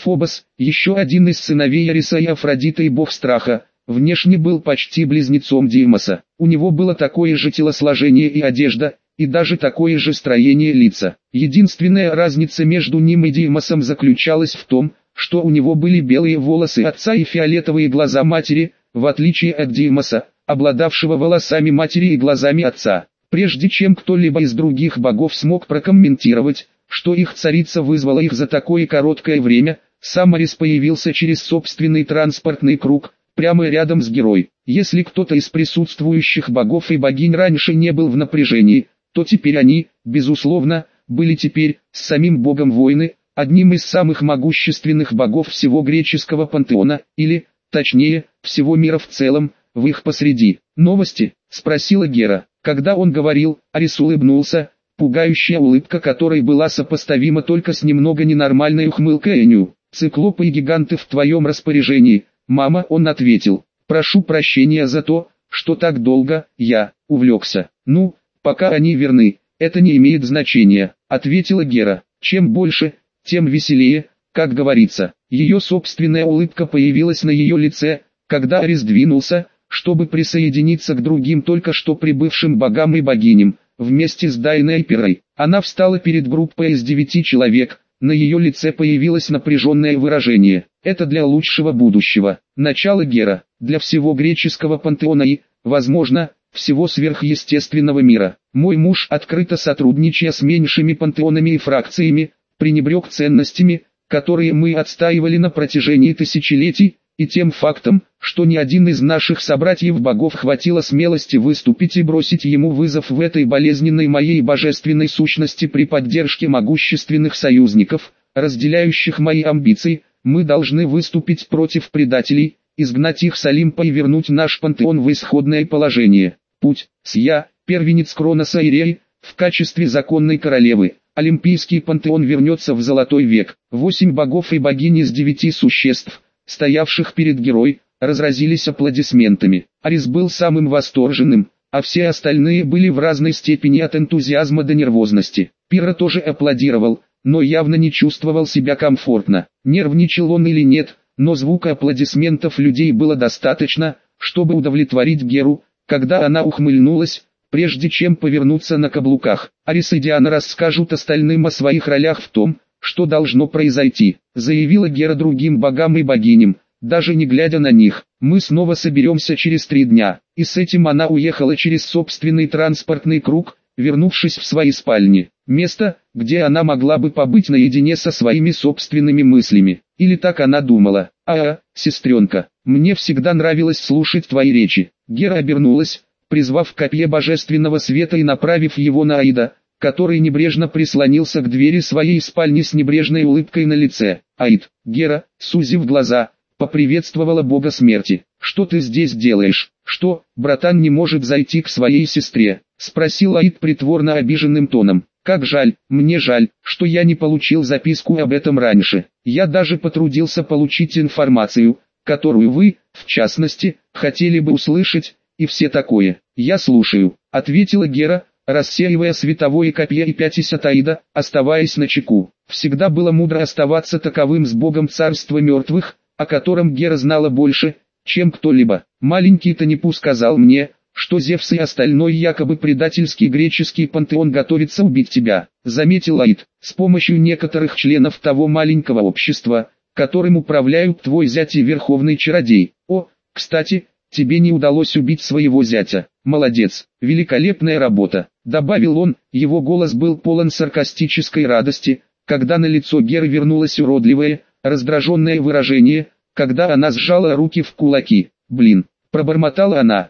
Фобос, еще один из сыновей Ариса и Афродиты и бог страха, внешне был почти близнецом Димаса. У него было такое же телосложение и одежда, и даже такое же строение лица. Единственная разница между ним и Димасом заключалась в том, что у него были белые волосы отца и фиолетовые глаза матери, в отличие от Димаса, обладавшего волосами матери и глазами отца. Прежде чем кто-либо из других богов смог прокомментировать, что их царица вызвала их за такое короткое время, сам Арис появился через собственный транспортный круг, прямо рядом с героем. Если кто-то из присутствующих богов и богинь раньше не был в напряжении, то теперь они, безусловно, были теперь, с самим богом войны, одним из самых могущественных богов всего греческого пантеона, или, точнее, всего мира в целом, в их посреди. «Новости?» – спросила Гера. Когда он говорил, Арис улыбнулся, пугающая улыбка которой была сопоставима только с немного ненормальной ухмылкой Эню. «Циклопы и гиганты в твоем распоряжении, мама», он ответил. «Прошу прощения за то, что так долго, я увлекся. Ну, пока они верны, это не имеет значения», ответила Гера. «Чем больше, тем веселее», как говорится. Ее собственная улыбка появилась на ее лице, когда Арис двинулся, чтобы присоединиться к другим только что прибывшим богам и богиням, вместе с Дайной и Перой. Она встала перед группой из 9 человек, на ее лице появилось напряженное выражение. «Это для лучшего будущего. Начало Гера, для всего греческого пантеона и, возможно, всего сверхъестественного мира. Мой муж, открыто сотрудничая с меньшими пантеонами и фракциями, пренебрег ценностями, которые мы отстаивали на протяжении тысячелетий, и тем фактом, что ни один из наших собратьев-богов хватило смелости выступить и бросить ему вызов в этой болезненной моей божественной сущности при поддержке могущественных союзников, разделяющих мои амбиции. Мы должны выступить против предателей, изгнать их с Олимпа и вернуть наш пантеон в исходное положение. Путь, Сия, первенец Кроноса и Реи, в качестве законной королевы. Олимпийский пантеон вернется в золотой век. 8 богов и богинь из 9 существ, стоявших перед героем, разразились аплодисментами. Арис был самым восторженным, а все остальные были в разной степени от энтузиазма до нервозности. Пирра тоже аплодировал, но явно не чувствовал себя комфортно. Нервничал он или нет, но звука аплодисментов людей было достаточно, чтобы удовлетворить Геру, когда она ухмыльнулась, прежде чем повернуться на каблуках. Арис и Диана расскажут остальным о своих ролях в том, что должно произойти, заявила Гера другим богам и богиням, даже не глядя на них. Мы снова соберемся через 3 дня. И с этим она уехала через собственный транспортный круг, вернувшись в свои спальни. Место, где она могла бы побыть наедине со своими собственными мыслями. Или так она думала. Сестренка, мне всегда нравилось слушать твои речи. Гера обернулась, призвав копье божественного света и направив его на Аида, который небрежно прислонился к двери своей спальни с небрежной улыбкой на лице. «Аид», Гера, сузив глаза, поприветствовала бога смерти. «Что ты здесь делаешь? Что, братан не может зайти к своей сестре?» — спросил Аид притворно обиженным тоном. «Как жаль, мне жаль, что я не получил записку об этом раньше. Я даже потрудился получить информацию, которую вы, в частности, хотели бы услышать, и все такое». «Я слушаю», — ответила Гера, рассеивая световое копье и пятясь от Аида, оставаясь начеку. Всегда было мудро оставаться таковым с богом царства мертвых, о котором Гера знала больше, чем кто-либо. «Маленький Танипу сказал мне, что Зевс и остальной якобы предательский греческий пантеон готовится убить тебя», заметил Аид, «с помощью некоторых членов того маленького общества, которым управляют твой зять и верховный чародей. О, кстати, тебе не удалось убить своего зятя. Молодец, великолепная работа», добавил он. Его голос был полон саркастической радости, когда на лицо Геры вернулось уродливое, раздраженное выражение, когда она сжала руки в кулаки. «Блин», пробормотала она,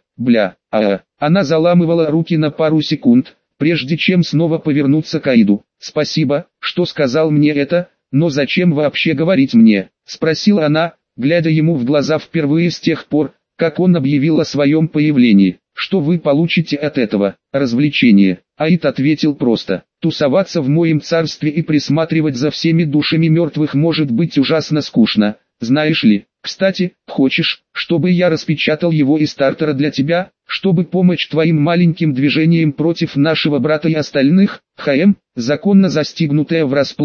Она заламывала руки на пару секунд, прежде чем снова повернуться к Аиду. «Спасибо, что сказал мне это, но зачем вообще говорить мне?» спросила она, глядя ему в глаза впервые с тех пор, как он объявил о своем появлении. «Что вы получите от этого? Развлечение?» Аид ответил просто. «Тусоваться в моем царстве и присматривать за всеми душами мертвых может быть ужасно скучно, знаешь ли. Кстати, хочешь, чтобы я распечатал его из стартера для тебя, чтобы помочь твоим маленьким движениям против нашего брата и остальных?» законно застигнутая врасплох,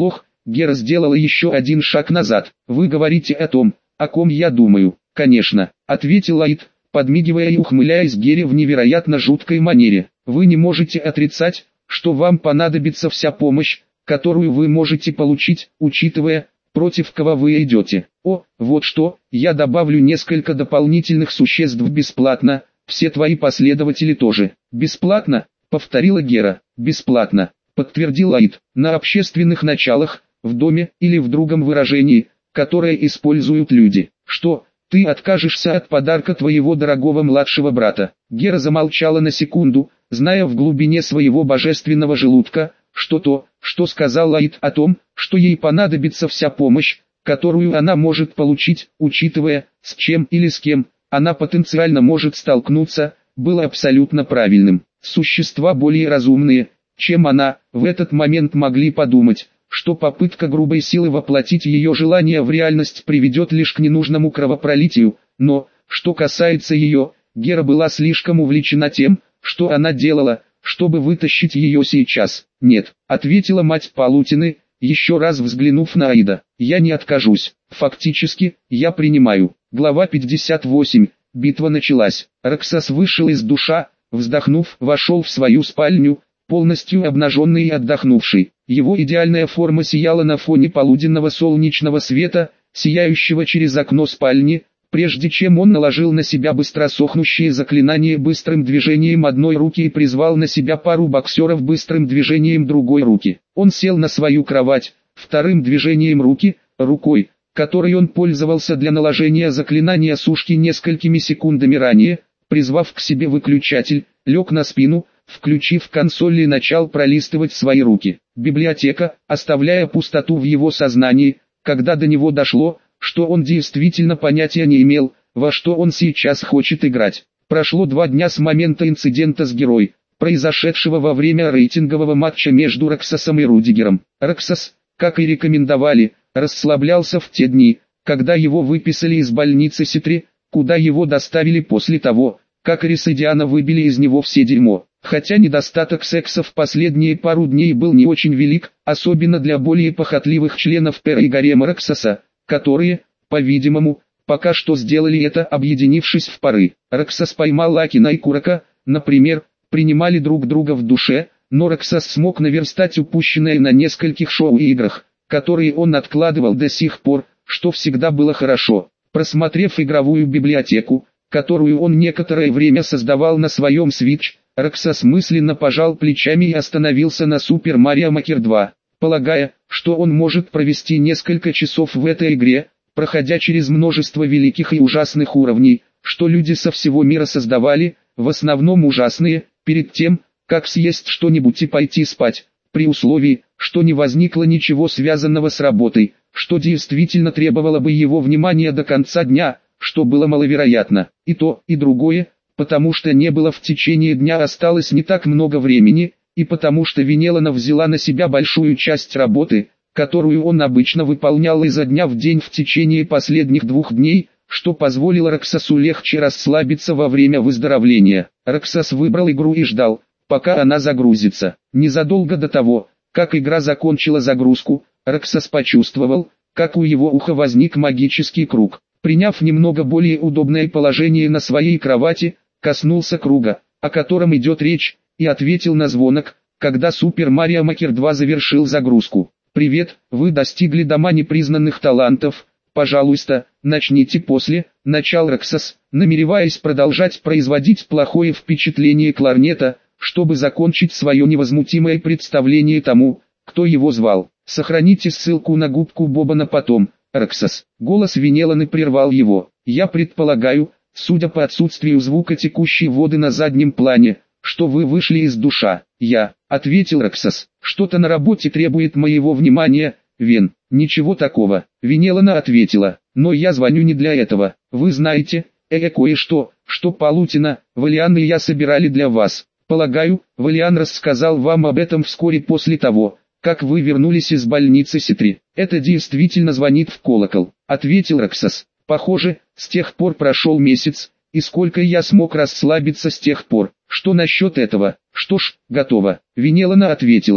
Гера сделала еще один шаг назад. «Вы говорите о том, о ком я думаю». «Конечно», — ответил Аид, подмигивая и ухмыляясь Гере в невероятно жуткой манере. «Вы не можете отрицать, что вам понадобится вся помощь, которую вы можете получить, учитывая, против кого вы идете. О, вот что, я добавлю несколько дополнительных существ бесплатно, все твои последователи тоже». «Бесплатно?» — повторила Гера. «Бесплатно», — подтвердил Аид. «На общественных началах, в доме или в другом выражении, которое используют люди. Что, ты откажешься от подарка твоего дорогого младшего брата?» Гера замолчала на секунду, зная в глубине своего божественного желудка, что то, что сказал Аид о том, что ей понадобится вся помощь, которую она может получить, учитывая, с чем или с кем она потенциально может столкнуться, было абсолютно правильным. Существа более разумные, чем она, в этот момент могли подумать, что попытка грубой силы воплотить ее желание в реальность приведет лишь к ненужному кровопролитию, но, что касается ее, Гера была слишком увлечена тем, что она делала, чтобы вытащить ее сейчас. «Нет», — ответила мать Палутины, еще раз взглянув на Аида. «Я не откажусь. Фактически, я принимаю». Глава 58. Битва началась. Раксас вышел из душа, вздохнув, вошел в свою спальню, полностью обнаженный и отдохнувший. Его идеальная форма сияла на фоне полуденного солнечного света, сияющего через окно спальни, прежде чем он наложил на себя быстросохнущее заклинание быстрым движением одной руки и призвал на себя пару боксеров быстрым движением другой руки. Он сел на свою кровать, вторым движением рукой, которой он пользовался для наложения заклинания сушки несколькими секундами ранее, призвав к себе выключатель, лег на спину, включив консоль и начал пролистывать свои руки. Библиотека, оставляя пустоту в его сознании, когда до него дошло, что он действительно понятия не имел, во что он сейчас хочет играть. Прошло 2 дня с момента инцидента с Герой, произошедшего во время рейтингового матча между Раксасом и Рудигером. Раксас, как и рекомендовали, расслаблялся в те дни, когда его выписали из больницы Ситри, куда его доставили после того, как Рис и Диана выбили из него все дерьмо. Хотя недостаток секса в последние пару дней был не очень велик, особенно для более похотливых членов Пера и гарема Раксаса, которые, по-видимому, пока что сделали это, объединившись в пары. Раксас поймал Акина и Курака, например, принимали друг друга в душе, но Раксас смог наверстать упущенное на нескольких шоу и играх, которые он откладывал до сих пор, что всегда было хорошо. Просмотрев игровую библиотеку, которую он некоторое время создавал на своем Switch, Раксас мысленно пожал плечами и остановился на Super Mario Maker 2, полагая, что он может провести несколько часов в этой игре, проходя через множество великих и ужасных уровней, что люди со всего мира создавали, в основном ужасные, перед тем, как съесть что-нибудь и пойти спать, при условии, что не возникло ничего связанного с работой, что действительно требовало бы его внимания до конца дня, что было маловероятно. И то, и другое, потому что не было в течение дня осталось не так много времени, и потому что Венелана взяла на себя большую часть работы, которую он обычно выполнял изо дня в день в течение последних 2 дней, что позволило Раксасу легче расслабиться во время выздоровления. Раксас выбрал игру и ждал, пока она загрузится. Незадолго до того, как игра закончила загрузку, Раксас почувствовал, как у его уха возник магический круг. Приняв немного более удобное положение на своей кровати, коснулся круга, о котором идет речь, и ответил на звонок, когда Super Mario Maker 2 завершил загрузку. «Привет, вы достигли дома непризнанных талантов, пожалуйста, начните после», — начал Раксас, намереваясь продолжать производить плохое впечатление кларнета, чтобы закончить свое невозмутимое представление тому, кто его звал. «Сохраните ссылку на губку Боба на потом, Раксас». Голос Венеланы прервал его. «Я предполагаю, судя по отсутствию звука текущей воды на заднем плане, что вы вышли из душа». «Я», — ответил Раксас, — «что-то на работе требует моего внимания, Вен». «Ничего такого», — Венелана ответила, — «но я звоню не для этого. Вы знаете, кое-что, что Палутина, Валиан и я собирали для вас. Полагаю, Валиан рассказал вам об этом вскоре после того, как вы вернулись из больницы Ситри». «Это действительно звонит в колокол», — ответил Раксас. «Похоже, с тех пор прошел месяц, и сколько я смог расслабиться с тех пор. Что насчет этого?» «Что ж, готово», — Венелана ответила.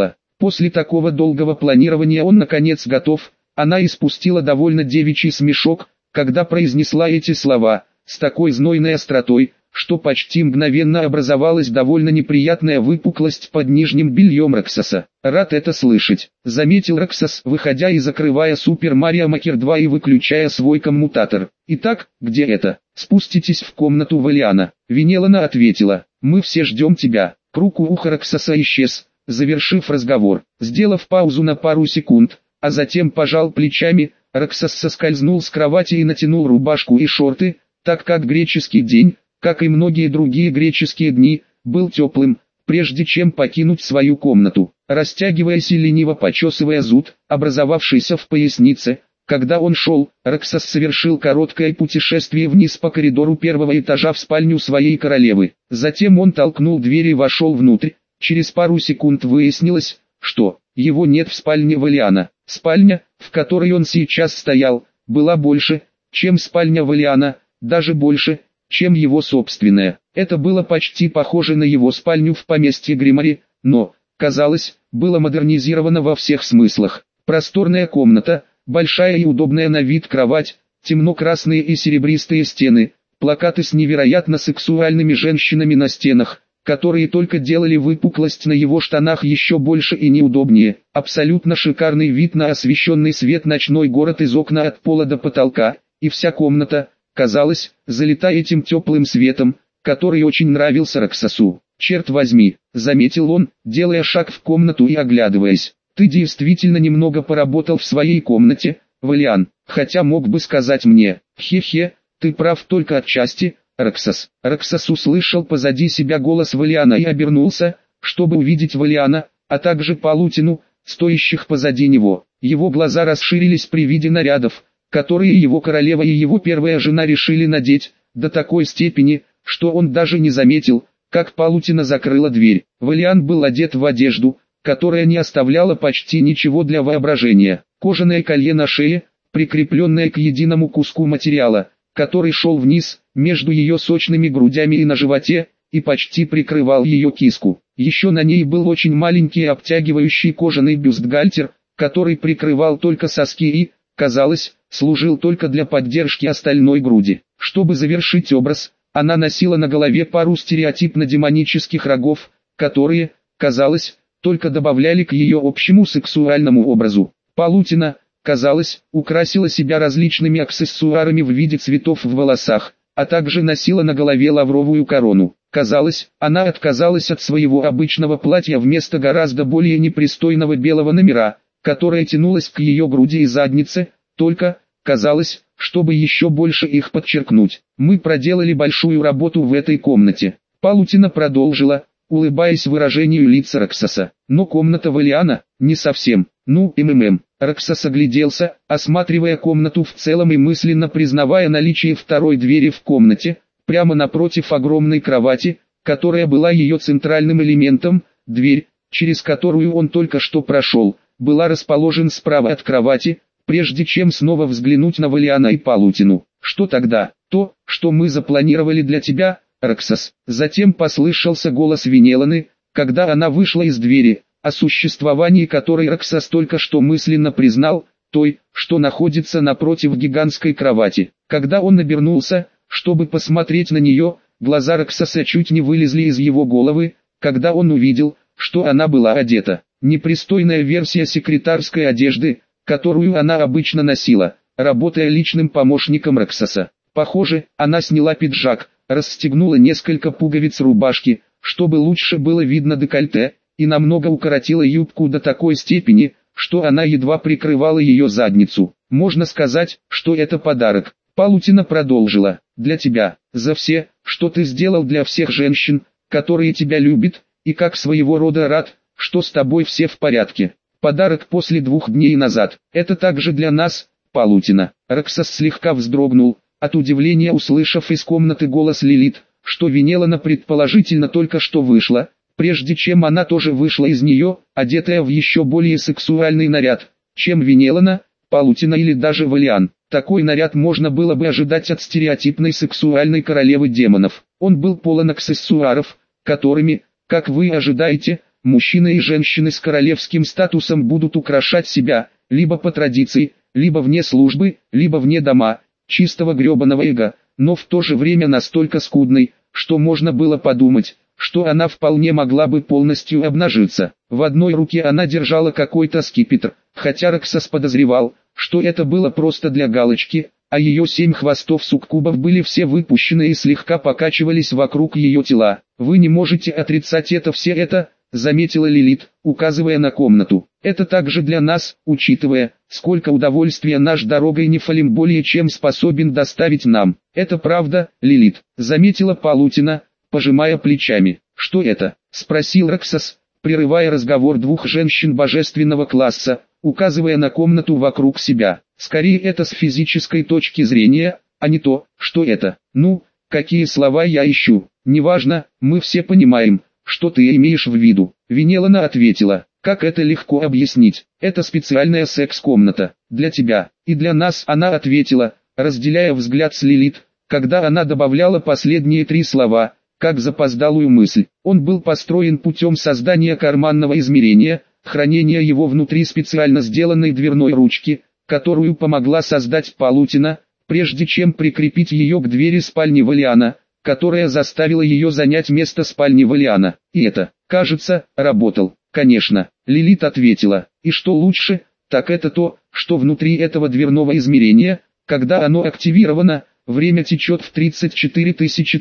После такого долгого планирования он наконец готов. Она испустила довольно девичий смешок, когда произнесла эти слова, с такой знойной остротой, что почти мгновенно образовалась довольно неприятная выпуклость под нижним бельем Роксоса. «Рад это слышать», — заметил Роксос, выходя и закрывая Супер Марио Макер 2 и выключая свой коммутатор. «Итак, где это?» «Спуститесь в комнату Валиана». Венелана ответила: «Мы все ждем тебя». Круг у уха Роксоса исчез, завершив разговор. Сделав паузу на пару секунд, а затем пожал плечами, Роксос соскользнул с кровати и натянул рубашку и шорты, так как греческий день, как и многие другие греческие дни, был теплым, прежде чем покинуть свою комнату. Растягиваясь и лениво почесывая зуд, образовавшийся в пояснице, когда он шел, Роксос совершил короткое путешествие вниз по коридору первого этажа в спальню своей королевы. Затем он толкнул дверь и вошел внутрь. Через пару секунд выяснилось, что его нет в спальне Валиана. Спальня, в которой он сейчас стоял, была больше, чем спальня Валиана, даже больше, чем его собственная. Это было почти похоже на его спальню в поместье Гримари, но, казалось, было модернизировано во всех смыслах. Просторная комната, большая и удобная на вид кровать, темно-красные и серебристые стены, плакаты с невероятно сексуальными женщинами на стенах, которые только делали выпуклость на его штанах еще больше и неудобнее. Абсолютно шикарный вид на освещенный свет ночной город из окна от пола до потолка, и вся комната, казалось, залита этим теплым светом, который очень нравился Роксосу. «Черт возьми», — заметил он, делая шаг в комнату и оглядываясь, — «ты действительно немного поработал в своей комнате, Валиан, хотя мог бы сказать мне, хе-хе, ты прав только отчасти». Роксос. Роксос услышал позади себя голос Валиана и обернулся, чтобы увидеть Валиана, а также Палутину, стоящих позади него. Его глаза расширились при виде нарядов, которые его королева и его первая жена решили надеть, до такой степени, что он даже не заметил, как Палутина закрыла дверь. Валиан был одет в одежду, которая не оставляла почти ничего для воображения. Кожаное колье на шее, прикрепленное к единому куску материала, который шел вниз, между ее сочными грудями и на животе, и почти прикрывал ее киску. Еще на ней был очень маленький обтягивающий кожаный бюстгальтер, который прикрывал только соски и, казалось, служил только для поддержки остальной груди. Чтобы завершить образ, она носила на голове пару стереотипно-демонических рогов, которые, казалось, только добавляли к ее общему сексуальному образу. Палутина, казалось, украсила себя различными аксессуарами в виде цветов в волосах, а также носила на голове лавровую корону. Казалось, она отказалась от своего обычного платья вместо гораздо более непристойного белого номера, которое тянулось к ее груди и заднице, только, казалось, чтобы еще больше их подчеркнуть. «Мы проделали большую работу в этой комнате», — Палутина продолжила, улыбаясь выражению лица Роксоса. «Но комната Валиана, не совсем. Роксос огляделся, осматривая комнату в целом и мысленно признавая наличие второй двери в комнате, прямо напротив огромной кровати, которая была ее центральным элементом. Дверь, через которую он только что прошел, была расположена справа от кровати. Прежде чем снова взглянуть на Валиана и Палутину. «Что тогда?» «То, что мы запланировали для тебя, Роксос». Затем послышался голос Венеланы, когда она вышла из двери, о существовании которой Роксос только что мысленно признал, той, что находится напротив гигантской кровати. Когда он обернулся, чтобы посмотреть на нее, глаза Роксоса чуть не вылезли из его головы, когда он увидел, что она была одета. Непристойная версия секретарской одежды, которую она обычно носила, работая личным помощником Роксоса. Похоже, она сняла пиджак, расстегнула несколько пуговиц рубашки, чтобы лучше было видно декольте, и намного укоротила юбку до такой степени, что она едва прикрывала ее задницу. «Можно сказать, что это подарок», — Палутина продолжила, «для тебя, за все, что ты сделал для всех женщин, которые тебя любят, и как своего рода рад, что с тобой все в порядке. Подарок после 2 дней назад. Это также для нас, Палутина». Роксос слегка вздрогнул, от удивления услышав из комнаты голос Лилит, что Венелана предположительно только что вышла, прежде чем она тоже вышла из нее, одетая в еще более сексуальный наряд, чем Венелана, Палутина или даже Валиан. Такой наряд можно было бы ожидать от стереотипной сексуальной королевы демонов. Он был полон аксессуаров, которыми, как вы ожидаете, мужчины и женщины с королевским статусом будут украшать себя, либо по традиции, либо вне службы, либо вне дома, чистого гребаного эго, но в то же время настолько скудной, что можно было подумать, что она вполне могла бы полностью обнажиться. В одной руке она держала какой-то скипетр, хотя Роксос подозревал, что это было просто для галочки, а ее 7 хвостов суккубов были все выпущены и слегка покачивались вокруг ее тела. «Вы не можете отрицать это», заметила Лилит, указывая на комнату. «Это также для нас, учитывая, сколько удовольствия наш дорогой Нефалим более чем способен доставить нам». «Это правда, Лилит», заметила Палутина, пожимая плечами. «Что это?» — спросил Роксос, прерывая разговор двух женщин божественного класса, указывая на комнату вокруг себя. «Скорее это с физической точки зрения, а не то, что это. Ну, какие слова я ищу? Неважно, мы все понимаем, что ты имеешь в виду». Венелана ответила. «Как это легко объяснить? Это специальная секс-комната. Для тебя и для нас», она ответила, разделяя взгляд с Лилит, когда она добавляла последние 3 слова, как запоздалую мысль. Он был построен путем создания карманного измерения, хранения его внутри специально сделанной дверной ручки, которую помогла создать Палутина, прежде чем прикрепить ее к двери спальни Валиана, которая заставила ее занять место спальни Валиана. И это, кажется, работал. «Конечно», Лилит ответила. «И что лучше, так это то, что внутри этого дверного измерения, когда оно активировано, время течет в 34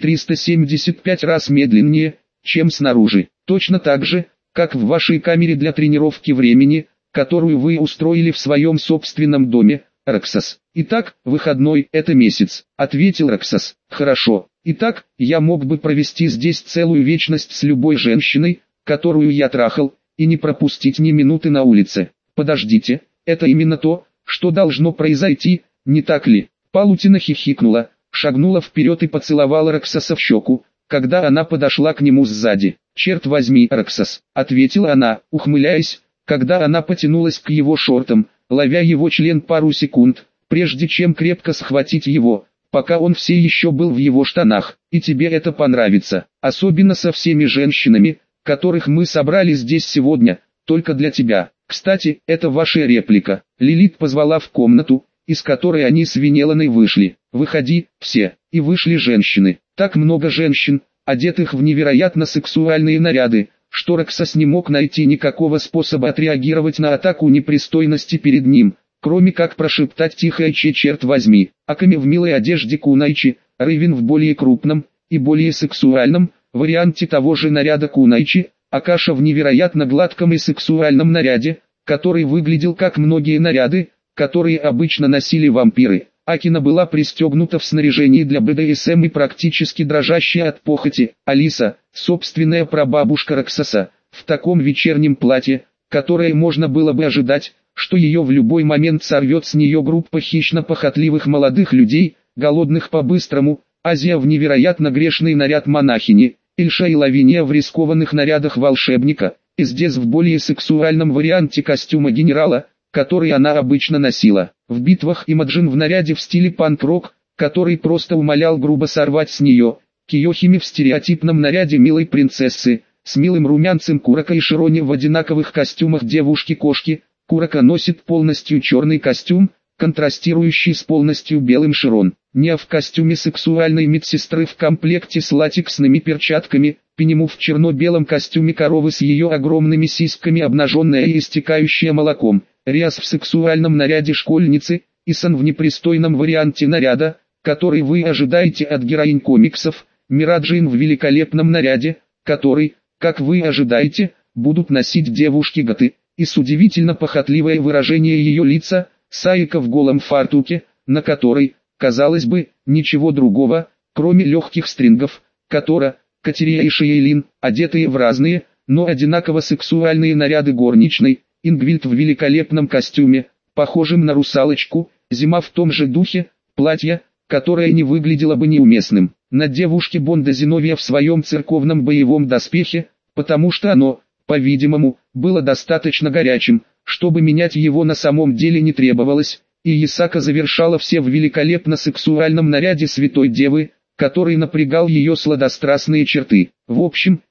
375 раз медленнее, чем снаружи. Точно так же, как в вашей камере для тренировки времени, которую вы устроили в своем собственном доме, Роксос». «Итак, выходной – это месяц», – ответил Роксос. «Хорошо. Итак, я мог бы провести здесь целую вечность с любой женщиной, которую я трахал, и не пропустить ни минуты на улице. Подождите, это именно то, что должно произойти, не так ли?» Палутина хихикнула, шагнула вперед и поцеловала Роксоса в щеку, когда она подошла к нему сзади. «Черт возьми, Роксос», — ответила она, ухмыляясь, когда она потянулась к его шортам, ловя его член пару секунд, прежде чем крепко схватить его, пока он все еще был в его штанах. «И тебе это понравится, особенно со всеми женщинами, которых мы собрали здесь сегодня, только для тебя. Кстати, это ваша реплика». Лилит позвала в комнату, из которой они с Венеланой вышли. «Выходи, все». И вышли женщины. Так много женщин, одетых в невероятно сексуальные наряды, что Роксос не мог найти никакого способа отреагировать на атаку непристойности перед ним, кроме как прошептать тихое «Че, черт возьми». Аками в милой одежде Кунайчи, Рейвен в более крупном и более сексуальном варианте того же наряда Кунайчи, Акаша в невероятно гладком и сексуальном наряде, который выглядел как многие наряды, которые обычно носили вампиры. Акина была пристегнута в снаряжении для БДСМ и практически дрожащая от похоти. Алиса, собственная прабабушка Роксоса, в таком вечернем платье, которое можно было бы ожидать, что ее в любой момент сорвет с нее группа хищно-похотливых молодых людей, голодных по-быстрому. Азия в невероятно грешный наряд монахини, Ильша и Лавиния в рискованных нарядах волшебника, Издез в более сексуальном варианте костюма генерала, который она обычно носила. В битвах Имаджин в наряде в стиле панк-рок, который просто умолял грубо сорвать с нее. Киохими в стереотипном наряде милой принцессы, с милым румянцем Курака и Широни в одинаковых костюмах девушки-кошки. Курака носит полностью черный костюм, контрастирующий с полностью белым Широн. Ния в костюме сексуальной медсестры в комплекте с латексными перчатками, Пенему в черно-белом костюме коровы с ее огромными сиськами, обнаженная и истекающая молоком. Риас в сексуальном наряде школьницы, Исан в непристойном варианте наряда, который вы ожидаете от героинь комиксов, Мираджин в великолепном наряде, который, как вы ожидаете, будут носить девушки-готы, и с удивительно похотливое выражение ее лица, Саика в голом фартуке, на которой, казалось бы, ничего другого, кроме легких стрингов, Котора, Катерия и Шейлин, одетые в разные, но одинаково сексуальные наряды горничной, Ингвильд в великолепном костюме, похожем на русалочку, Зима в том же духе, платье, которое не выглядело бы неуместным, на девушке Бонда Зиновия в своем церковном боевом доспехе, потому что оно, по-видимому, было достаточно горячим, чтобы менять его на самом деле не требовалось, и Исака завершала все в великолепно сексуальном наряде Святой Девы, который напрягал ее сладострастные черты. В общем,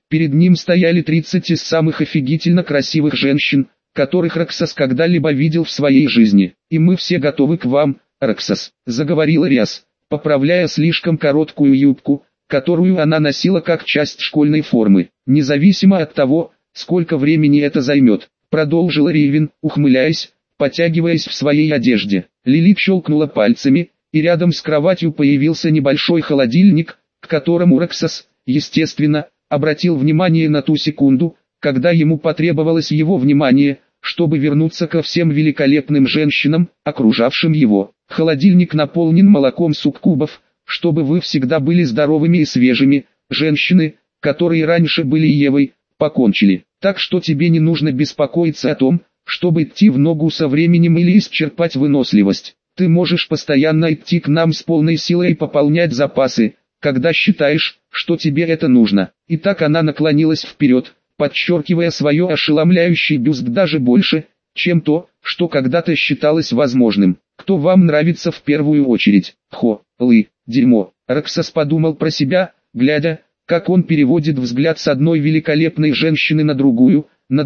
Перед ним стояли 30 из самых офигительно красивых женщин, которых Роксос когда-либо видел в своей жизни. «И мы все готовы к вам, Роксос», — заговорила Риас, поправляя слишком короткую юбку, которую она носила как часть школьной формы. «Независимо от того, сколько времени это займет», — продолжила Ривен, ухмыляясь, потягиваясь в своей одежде. Лилит щелкнула пальцами, и рядом с кроватью появился небольшой холодильник, к которому Роксос, естественно, обратил внимание на ту секунду, когда ему потребовалось его внимание, чтобы вернуться ко всем великолепным женщинам, окружавшим его. «Холодильник наполнен молоком суккубов, чтобы вы всегда были здоровыми и свежими. Женщины, которые раньше были Евой, покончили. Так что тебе не нужно беспокоиться о том, чтобы идти в ногу со временем или исчерпать выносливость. Ты можешь постоянно идти к нам с полной силой и пополнять запасы, когда считаешь, что тебе это нужно». И так она наклонилась вперед, подчеркивая свое ошеломляющий бюст даже больше, чем то, что когда-то считалось возможным. «Кто вам нравится в первую очередь?» Дерьмо. Роксос подумал про себя, глядя, как он переводит взгляд с одной великолепной женщины на другую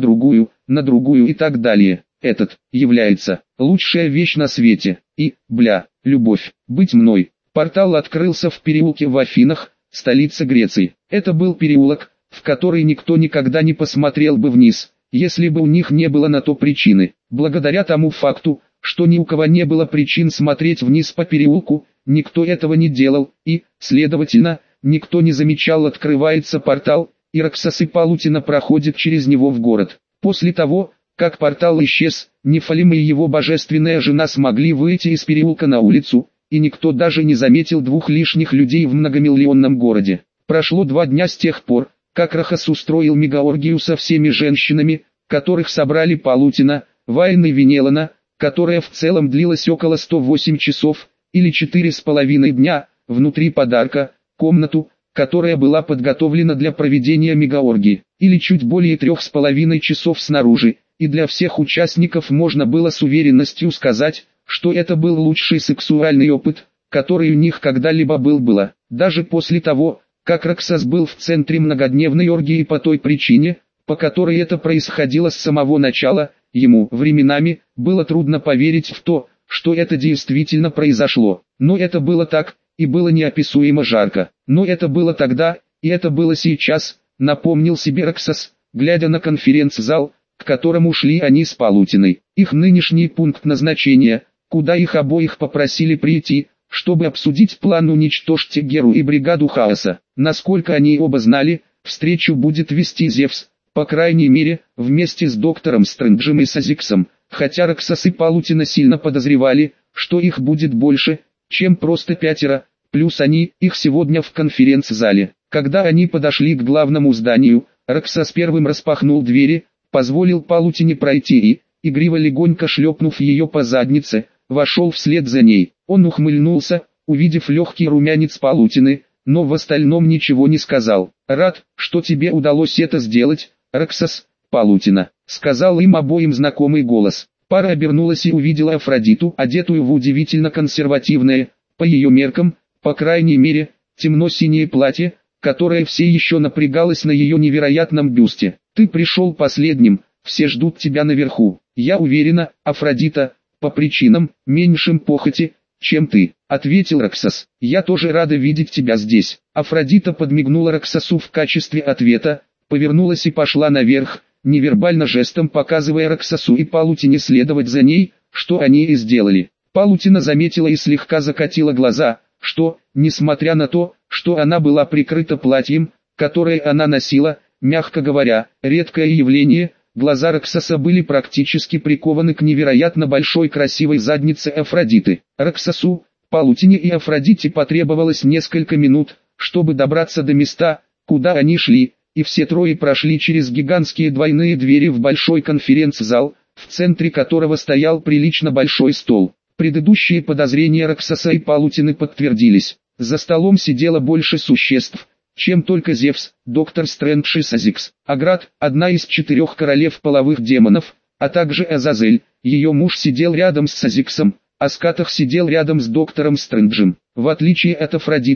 и так далее. Этот является лучшая вещь на свете. И, любовь, быть мной. Портал открылся в переулке в Афинах, столице Греции. Это был переулок, в который никто никогда не посмотрел бы вниз, если бы у них не было на то причины. Благодаря тому факту, что ни у кого не было причин смотреть вниз по переулку, никто этого не делал, и, следовательно, никто не замечал, открывается портал, и Роксос и Палутина проходят через него в город. После того, как портал исчез, Нефалим и его божественная жена смогли выйти из переулка на улицу, и никто даже не заметил двух лишних людей в многомиллионном городе. Прошло 2 дня с тех пор, как Рохос устроил мегаоргию со всеми женщинами, которых собрали Палутина, Вайн и Венелана, которая в целом длилась около 108 часов, или 4,5 дня, внутри подарка, комнату, которая была подготовлена для проведения мегаоргии, или чуть более 3,5 часов снаружи, и для всех участников можно было с уверенностью сказать, что это был лучший сексуальный опыт, который у них когда-либо был. Даже после того, как Роксос был в центре многодневной оргии по той причине, по которой это происходило с самого начала, ему временами было трудно поверить в то, что это действительно произошло. Но это было так, и было неописуемо жарко. Но это было тогда, и это было сейчас, напомнил себе Роксос, глядя на конференц-зал, к которому шли они с Палутиной. Их нынешний пункт назначения, куда их обоих попросили прийти, чтобы обсудить план уничтожить Геру и бригаду Хаоса. Насколько они оба знали, встречу будет вести Зевс, по крайней мере, вместе с доктором Стрэнджем и Сазиксом, хотя Роксос и Палутина сильно подозревали, что их будет больше, чем просто 5, плюс они, их сегодня в конференц-зале. Когда они подошли к главному зданию, Роксос первым распахнул двери, позволил Палутине пройти и, игриво легонько шлепнув ее по заднице, вошел вслед за ней. Он ухмыльнулся, увидев легкий румянец Палутины, но в остальном ничего не сказал. «Рад, что тебе удалось это сделать, Роксос, Палутина», — сказал им обоим знакомый голос. Пара обернулась и увидела Афродиту, одетую в удивительно консервативное, по ее меркам, по крайней мере, темно-синее платье, которое все еще напрягалось на ее невероятном бюсте. «Ты пришел последним, все ждут тебя наверху. Я уверена, Афродита, по причинам, меньшим похоти, чем ты», — ответил Роксос. «Я тоже рада видеть тебя здесь». Афродита подмигнула Роксосу в качестве ответа, повернулась и пошла наверх, невербально жестом показывая Роксосу и Палутине следовать за ней, что они и сделали. Палутина заметила и слегка закатила глаза, что, несмотря на то, что она была прикрыта платьем, которое она носила, мягко говоря, редкое явление, глаза Роксоса были практически прикованы к невероятно большой красивой заднице Афродиты. Роксосу, Палутине и Афродите потребовалось несколько минут, чтобы добраться до места, куда они шли, и все трое прошли через гигантские двойные двери в большой конференц-зал, в центре которого стоял прилично большой стол. Предыдущие подозрения Роксоса и Палутины подтвердились. За столом сидело больше существ, чем только Зевс, доктор Стрэндж и Сазикс. Аград, одна из 4 королев половых демонов, а также Азазель, ее муж, сидел рядом с Сазиксом, а Скатах сидел рядом с доктором Стрэнджем. В отличие от Афродиты,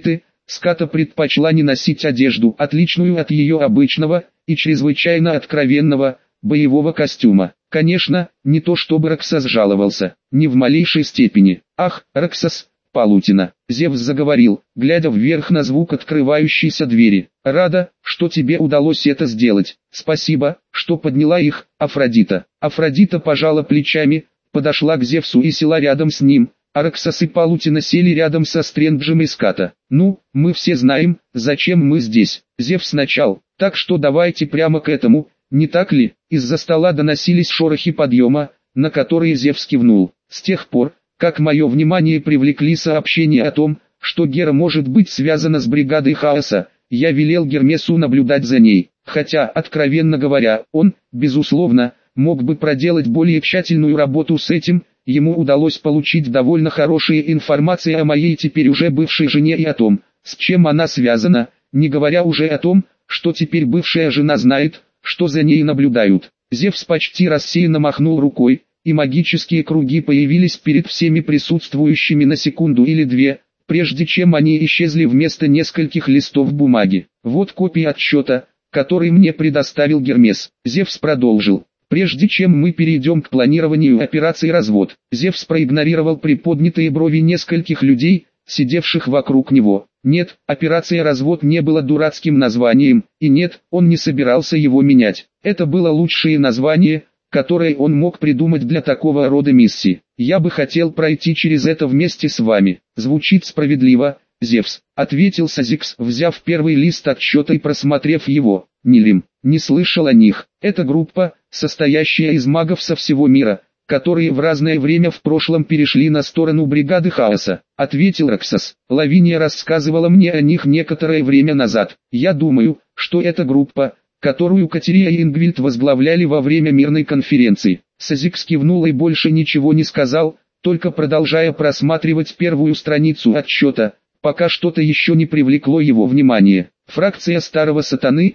Ската предпочла не носить одежду, отличную от ее обычного и чрезвычайно откровенного боевого костюма. Конечно, не то чтобы Роксас жаловался, ни в малейшей степени. «Ах, Роксас, Палутина!» Зевс заговорил, глядя вверх на звук открывающейся двери. «Рада, что тебе удалось это сделать. Спасибо, что подняла их, Афродита». Афродита пожала плечами, подошла к Зевсу и села рядом с ним, а Роксас и Палутина сели рядом со Стрэнджем и Ската. «Ну, мы все знаем, зачем мы здесь». Зевс начал, «Так что давайте прямо к этому, не так ли?» Из-за стола доносились шорохи подъема, на которые Зевс кивнул. «С тех пор, как мое внимание привлекли сообщения о том, что Гера может быть связана с бригадой Хаоса, я велел Гермесу наблюдать за ней, хотя, откровенно говоря, он, безусловно, мог бы проделать более тщательную работу с этим. Ему удалось получить довольно хорошие информации о моей теперь уже бывшей жене и о том, с чем она связана, не говоря уже о том, что теперь бывшая жена знает, что за ней наблюдают». Зевс почти рассеянно махнул рукой, и магические круги появились перед всеми присутствующими на секунду или две, прежде чем они исчезли вместо нескольких листов бумаги. «Вот копия отчета, который мне предоставил Гермес». Зевс продолжил. «Прежде чем мы перейдем к планированию операции «Развод», Зевс проигнорировал приподнятые брови нескольких людей, сидевших вокруг него. Нет, операция «Развод» не была дурацким названием, и нет, он не собирался его менять. Это было лучшее название, которое он мог придумать для такого рода миссии. «Я бы хотел пройти через это вместе с вами». «Звучит справедливо, Зевс», — ответил Сазикс, взяв первый лист отчета и просмотрев его. «Нилим, не слышал о них. Это группа, состоящая из магов со всего мира, которые в разное время в прошлом перешли на сторону бригады Хаоса», — ответил Роксас. «Лавиния рассказывала мне о них некоторое время назад. Я думаю, что это группа, которую Катерия и Ингвильд возглавляли во время мирной конференции». Сазикс кивнул и больше ничего не сказал, только продолжая просматривать первую страницу отчета, пока что-то еще не привлекло его внимание. «Фракция Старого Сатаны,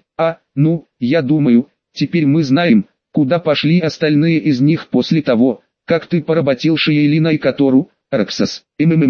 я думаю, теперь мы знаем, куда пошли остальные из них после того, как ты поработил Шиелина и Котору, Роксас».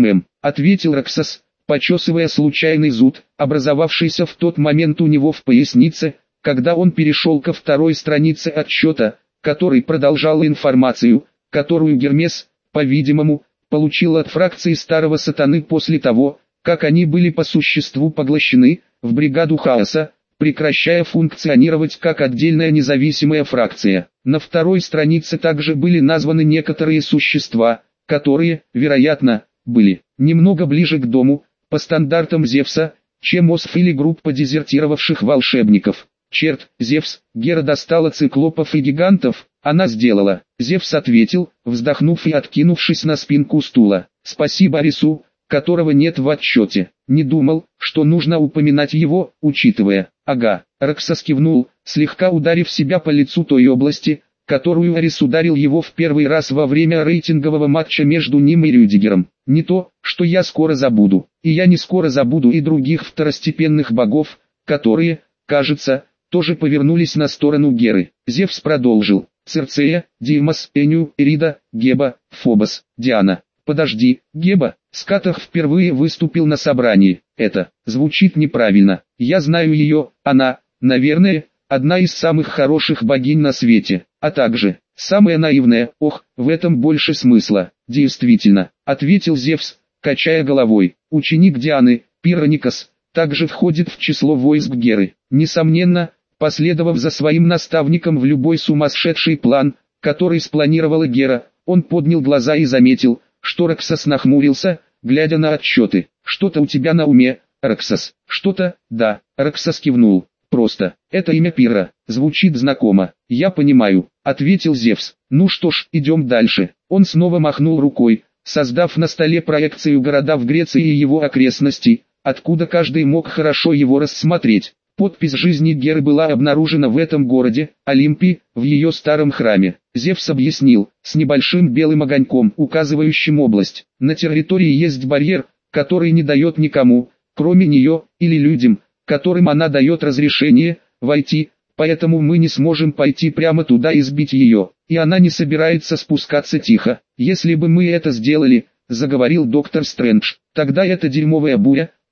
Ответил Роксас, почесывая случайный зуд, образовавшийся в тот момент у него в пояснице, когда он перешел ко второй странице отчета, который продолжал информацию, которую Гермес, по-видимому, получил от фракции Старого Сатаны после того, как они были по существу поглощены в бригаду Хаоса, прекращая функционировать как отдельная независимая фракция. На второй странице также были названы некоторые существа, которые, вероятно, были немного ближе к дому, по стандартам Зевса, чем Осф или группа дезертировавших волшебников. «Черт, Зевс, Гера достала циклопов и гигантов, она сделала». Зевс ответил, вздохнув и откинувшись на спинку стула. «Спасибо Арису, которого нет в отчете. Не думал, что нужно упоминать его, учитывая». «Ага», Роксас кивнул, слегка ударив себя по лицу той области, которую Арис ударил его в первый раз во время рейтингового матча между ним и Рюдигером. «Не то, что я скоро забуду. И я не скоро забуду и других второстепенных богов, которые, кажется, тоже повернулись на сторону Геры». Зевс продолжил. «Цирцея, Димас, Эню, Эрида, Геба, Фобос, Диана». «Подожди, Геба». Скатах впервые выступил на собрании. «Это звучит неправильно. Я знаю ее, она, наверное, одна из самых хороших богинь на свете, а также самая наивная». «Ох, в этом больше смысла». «Действительно», — ответил Зевс, качая головой. «Ученик Дианы, Пироникос, также входит в число войск Геры. Несомненно, последовав за своим наставником в любой сумасшедший план, который спланировала Гера, он поднял глаза и заметил, что Роксас нахмурился, глядя на отчеты. «Что-то у тебя на уме, Роксас?» «Что-то, да», Роксас кивнул. «Просто, это имя Пира, звучит знакомо». «Я понимаю», ответил Зевс. «Ну что ж, идем дальше». Он снова махнул рукой, создав на столе проекцию города в Греции и его окрестностей, откуда каждый мог хорошо его рассмотреть. Подпись жизни Геры была обнаружена в этом городе, Олимпии, в ее старом храме. Зевс объяснил, с небольшим белым огоньком, указывающим область. На территории есть барьер, который не дает никому, кроме нее, или людям, которым она дает разрешение, войти, поэтому мы не сможем пойти прямо туда и сбить ее, и она не собирается спускаться тихо. Если бы мы это сделали, заговорил доктор Стрэндж, тогда эта дерьмовая буря,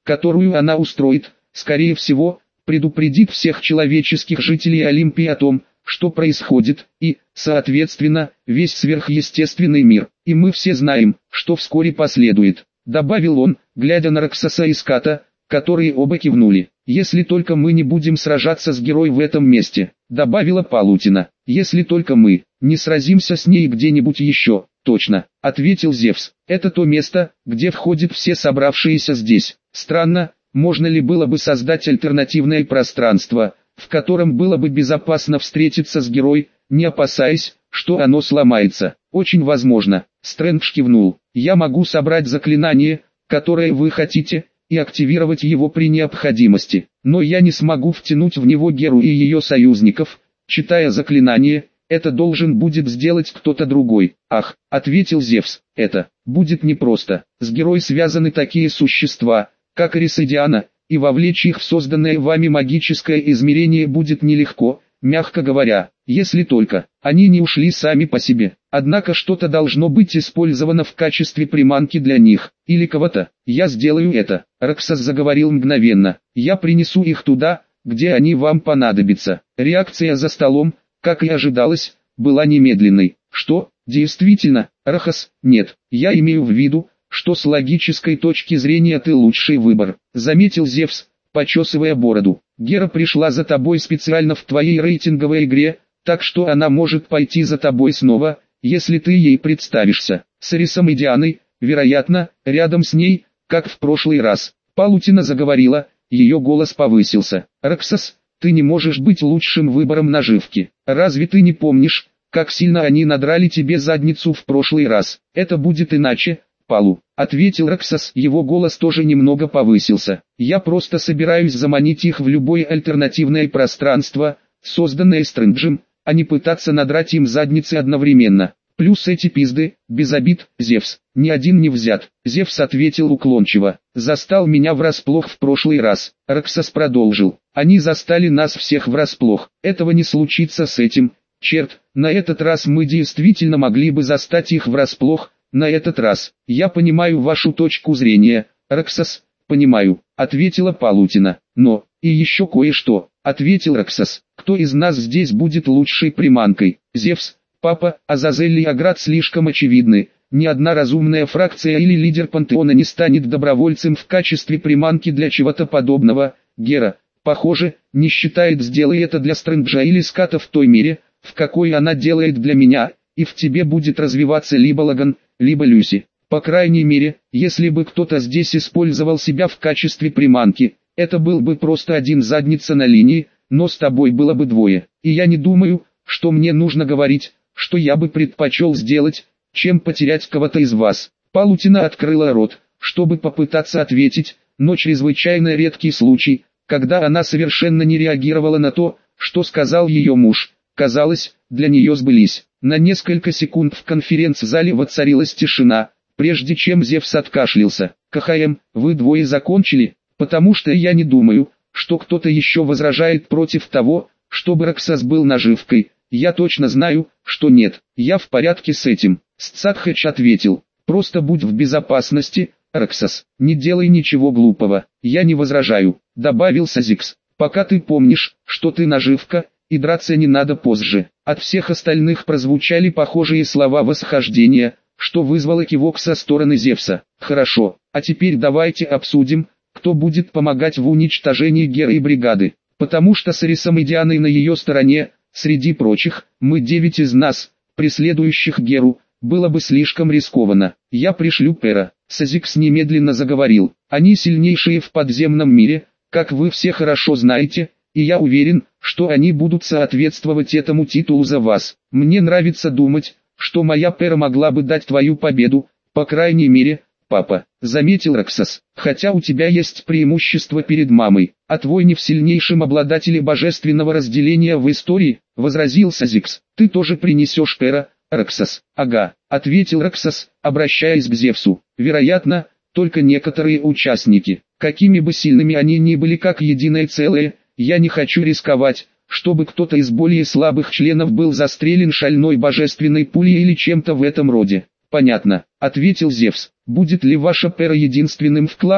которую она устроит, скорее всего, предупредит всех человеческих жителей Олимпии о том, что происходит, и, соответственно, весь сверхъестественный мир. И мы все знаем, что вскоре последует», — добавил он, глядя на Роксоса и Ската, которые оба кивнули. «Если только мы не будем сражаться с героем в этом месте», — добавила Палутина. «Если только мы не сразимся с ней где-нибудь еще». «Точно», — ответил Зевс. «Это то место, где входят все собравшиеся здесь. Странно, можно ли было бы создать альтернативное пространство, в котором было бы безопасно встретиться с героем, не опасаясь, что оно сломается?» «Очень возможно», — Стрэндж кивнул. «Я могу собрать заклинание, которое вы хотите, и активировать его при необходимости. Но я не смогу втянуть в него Геру и ее союзников, читая заклинание. Это должен будет сделать кто-то другой». «Ах», — ответил Зевс, — «это будет непросто. С Герой связаны такие существа, как Эрис и Диана, и вовлечь их в созданное вами магическое измерение будет нелегко, мягко говоря, если только они не ушли сами по себе. Однако что-то должно быть использовано в качестве приманки для них, или кого-то. Я сделаю это», — Роксос заговорил мгновенно. «Я принесу их туда, где они вам понадобятся». Реакция за столом, как и ожидалось, была немедленной. «Что, действительно, Рохос?» «Нет, я имею в виду, что с логической точки зрения ты лучший выбор», — заметил Зевс, почесывая бороду. «Гера пришла за тобой специально в твоей рейтинговой игре, так что она может пойти за тобой снова, если ты ей представишься. С Эрисом и Дианой, вероятно, рядом с ней, как в прошлый раз». Палутина заговорила, ее голос повысился. «Роксос, ты не можешь быть лучшим выбором наживки. Разве ты не помнишь, как сильно они надрали тебе задницу в прошлый раз? Это будет иначе, Палу», — ответил Роксос. Его голос тоже немного повысился. «Я просто собираюсь заманить их в любое альтернативное пространство, созданное Стрэнджем, а не пытаться надрать им задницы одновременно. Плюс эти пизды, без обид, Зевс, ни один не взят». Зевс ответил уклончиво. «Застал меня врасплох в прошлый раз». Роксос продолжил. «Они застали нас всех врасплох. Этого не случится с этим. Черт, на этот раз мы действительно могли бы застать их врасплох. На этот раз. Я понимаю вашу точку зрения, Роксос, понимаю», — ответила Палутина. «Но, и еще кое-что», — ответил Роксос. «Кто из нас здесь будет лучшей приманкой? Зевс, Папа, Азазель и Аград слишком очевидны. Ни одна разумная фракция или лидер пантеона не станет добровольцем в качестве приманки для чего-то подобного. Гера, похоже, не считает сделай это для Стрэнджа или Ската в той мере, в какой она делает для меня, и в тебе будет развиваться либо Лаган, либо Люси. По крайней мере, если бы кто-то здесь использовал себя в качестве приманки, это был бы просто один задница на линии, но с тобой было бы двое. И я не думаю, что мне нужно говорить, что я бы предпочел сделать, чем потерять кого-то из вас». Палутина открыла рот, чтобы попытаться ответить, но чрезвычайно редкий случай, когда она совершенно не реагировала на то, что сказал ее муж, казалось, для нее сбылись. На несколько секунд в конференц-зале воцарилась тишина, прежде чем Зевс откашлялся. «КХМ, вы двое закончили, потому что я не думаю, что кто-то еще возражает против того, чтобы Роксос был наживкой. Я точно знаю, что нет, я в порядке с этим». Сцатхэч ответил. «Просто будь в безопасности, Роксос, не делай ничего глупого, я не возражаю», — добавил Сазикс. «Пока ты помнишь, что ты наживка, и драться не надо позже». От всех остальных прозвучали похожие слова восхождения, что вызвало кивок со стороны Зевса. «Хорошо, а теперь давайте обсудим, кто будет помогать в уничтожении Геры и бригады, потому что с Эрисом и Дианой на ее стороне, среди прочих, мы 9 из нас, преследующих Геру, было бы слишком рискованно. Я пришлю Пера». Сазикс немедленно заговорил. «Они сильнейшие в подземном мире, как вы все хорошо знаете, и я уверен, что они будут соответствовать этому титулу за вас. Мне нравится думать, что моя Пера могла бы дать твою победу, по крайней мере, папа», — заметил Роксос. «Хотя у тебя есть преимущество перед мамой, а твой не в сильнейшем обладателе божественного разделения в истории», — возразил Сазикс. «Ты тоже принесешь Пера, Роксос». «Ага», — ответил Роксос, обращаясь к Зевсу. «Вероятно, только некоторые участники, какими бы сильными они ни были как единое целое, я не хочу рисковать, чтобы кто-то из более слабых членов был застрелен шальной божественной пулей или чем-то в этом роде». «Понятно», — ответил Зевс. «Будет ли ваша Пера единственным вкладом,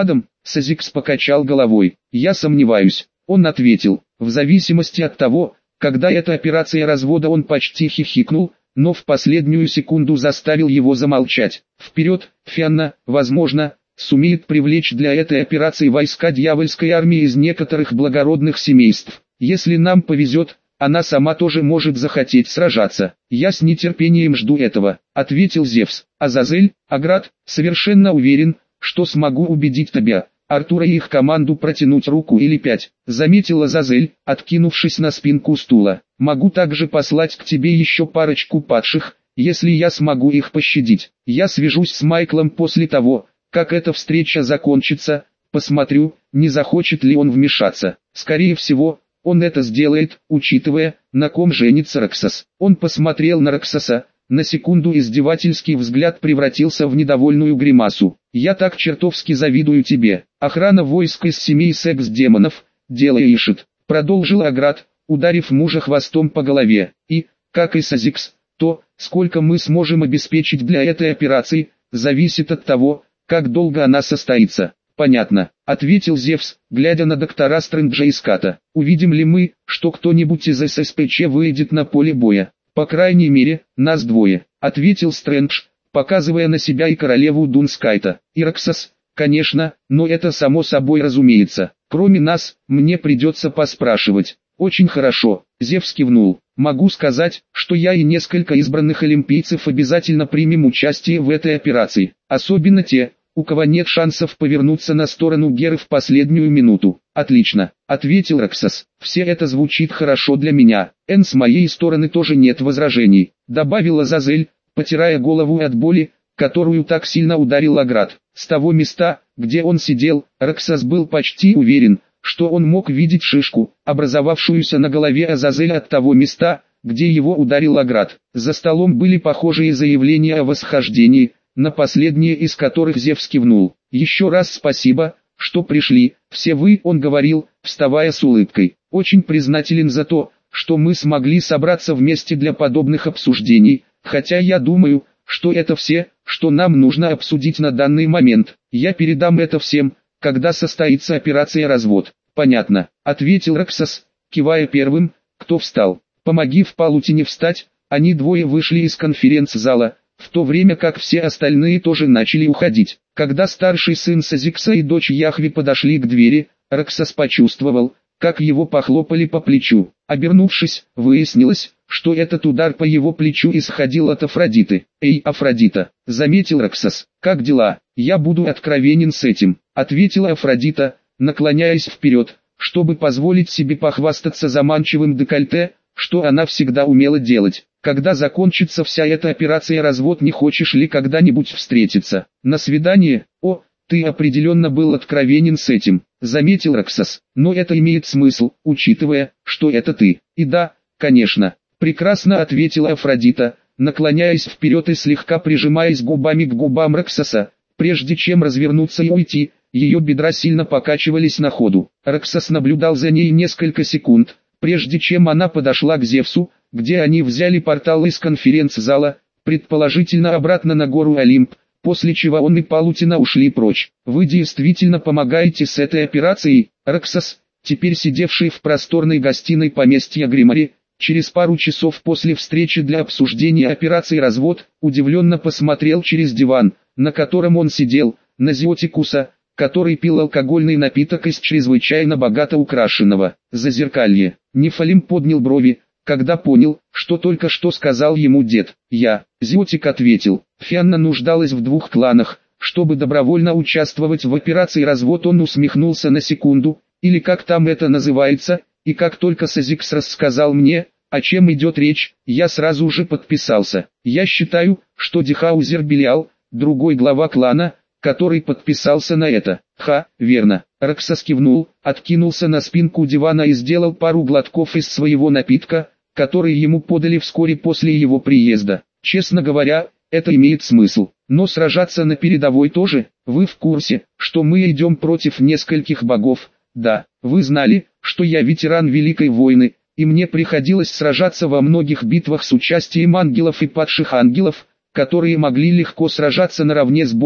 Сазикс покачал головой. Я сомневаюсь. Он ответил, в зависимости от того, когда эта операция развода. Он почти хихикнул, но в последнюю секунду заставил его замолчать. Вперед, Фианна, возможно, сумеет привлечь для этой операции войска дьявольской армии из некоторых благородных семейств. Если нам повезет, она сама тоже может захотеть сражаться. Я с нетерпением жду этого, ответил Зевс. Азазель, Аград, совершенно уверен, что смогу убедить тебя, Артура и их команду протянуть руку или 5, заметила Азазель, откинувшись на спинку стула. Могу также послать к тебе еще парочку падших, если я смогу их пощадить. Я свяжусь с Майклом после того, как эта встреча закончится, посмотрю, не захочет ли он вмешаться. Скорее всего, он это сделает, учитывая, на ком женится Роксос. Он посмотрел на Роксоса, на секунду издевательский взгляд превратился в недовольную гримасу. «Я так чертовски завидую тебе. Охрана войск из семей секс-демонов, дело ишит», продолжил Аград, ударив мужа хвостом по голове. «И, как и Сазикс, то, сколько мы сможем обеспечить для этой операции, зависит от того, как долго она состоится». «Понятно», — ответил Зевс, глядя на доктора Стрэнджа и Ската. «Увидим ли мы, что кто-нибудь из ССПЧ выйдет на поле боя?» «По крайней мере, нас двое», — ответил Стрэндж, показывая на себя и королеву Дунскайта. «И Роксос, конечно, но это само собой разумеется. Кроме нас, мне придется поспрашивать». «Очень хорошо», — Зевс кивнул. «Могу сказать, что я и несколько избранных олимпийцев обязательно примем участие в этой операции, особенно те, у кого нет шансов повернуться на сторону Геры в последнюю минуту». «Отлично», — ответил Роксос. «Все это звучит хорошо для меня. С моей стороны тоже нет возражений», — добавила Азазель, потирая голову от боли, которую так сильно ударил Аград. С того места, где он сидел, Роксос был почти уверен, что он мог видеть шишку, образовавшуюся на голове Азазель от того места, где его ударил Аград. За столом были похожие заявления о восхождении, на последнее из которых Зевс кивнул. «Еще раз спасибо, что пришли, все вы», — он говорил, вставая с улыбкой. «Очень признателен за то, что мы смогли собраться вместе для подобных обсуждений, хотя я думаю, что это все, что нам нужно обсудить на данный момент. Я передам это всем, когда состоится операция «Развод». «Понятно», — ответил Роксос, кивая первым, кто встал. «Помоги в Палутине встать». Они двое вышли из конференц-зала, в то время как все остальные тоже начали уходить. Когда старший сын Сазикса и дочь Яхве подошли к двери, Роксос почувствовал, как его похлопали по плечу. Обернувшись, выяснилось, что этот удар по его плечу исходил от Афродиты. «Эй, Афродита», — заметил Роксос, — «как дела?» «Я буду откровенен с этим», — ответила Афродита, наклоняясь вперед, чтобы позволить себе похвастаться заманчивым декольте, что она всегда умела делать. «Когда закончится вся эта операция «Развод», не хочешь ли когда-нибудь встретиться на свидание?» «О, ты определенно был откровенен с этим», — заметил Роксос. «Но это имеет смысл, учитывая, что это ты». «И да, конечно», — прекрасно ответила Афродита, наклоняясь вперед и слегка прижимаясь губами к губам Роксоса. Прежде чем развернуться и уйти, ее бедра сильно покачивались на ходу. Роксос наблюдал за ней несколько секунд, прежде чем она подошла к Зевсу, где они взяли портал из конференц-зала, предположительно обратно на гору Олимп, после чего он и Палутина ушли прочь. «Вы действительно помогаете с этой операцией?» Роксос, теперь сидевший в просторной гостиной поместья Гримари, через пару часов после встречи для обсуждения операции «Развод», удивленно посмотрел через диван, на котором он сидел, на Зиотикуса, который пил алкогольный напиток из чрезвычайно богато украшенного зазеркалья. Нефалим поднял брови, когда понял, что только что сказал ему дед. Зиотик ответил. Фианна нуждалась в 2 кланах, чтобы добровольно участвовать в операции «Развод». Он усмехнулся на секунду, или как там это называется, и как только Сазикс рассказал мне, о чем идет речь, я сразу же подписался. Я считаю, что Дихаузер Белиал, другой глава клана, который подписался на это. Верно. Роксос кивнул, откинулся на спинку дивана и сделал пару глотков из своего напитка, который ему подали вскоре после его приезда. Честно говоря, это имеет смысл. Но сражаться на передовой тоже. Вы в курсе, что мы идем против нескольких богов? Да. Вы знали, что я ветеран Великой войны, и мне приходилось сражаться во многих битвах с участием ангелов и падших ангелов, которые могли легко сражаться наравне с Богом,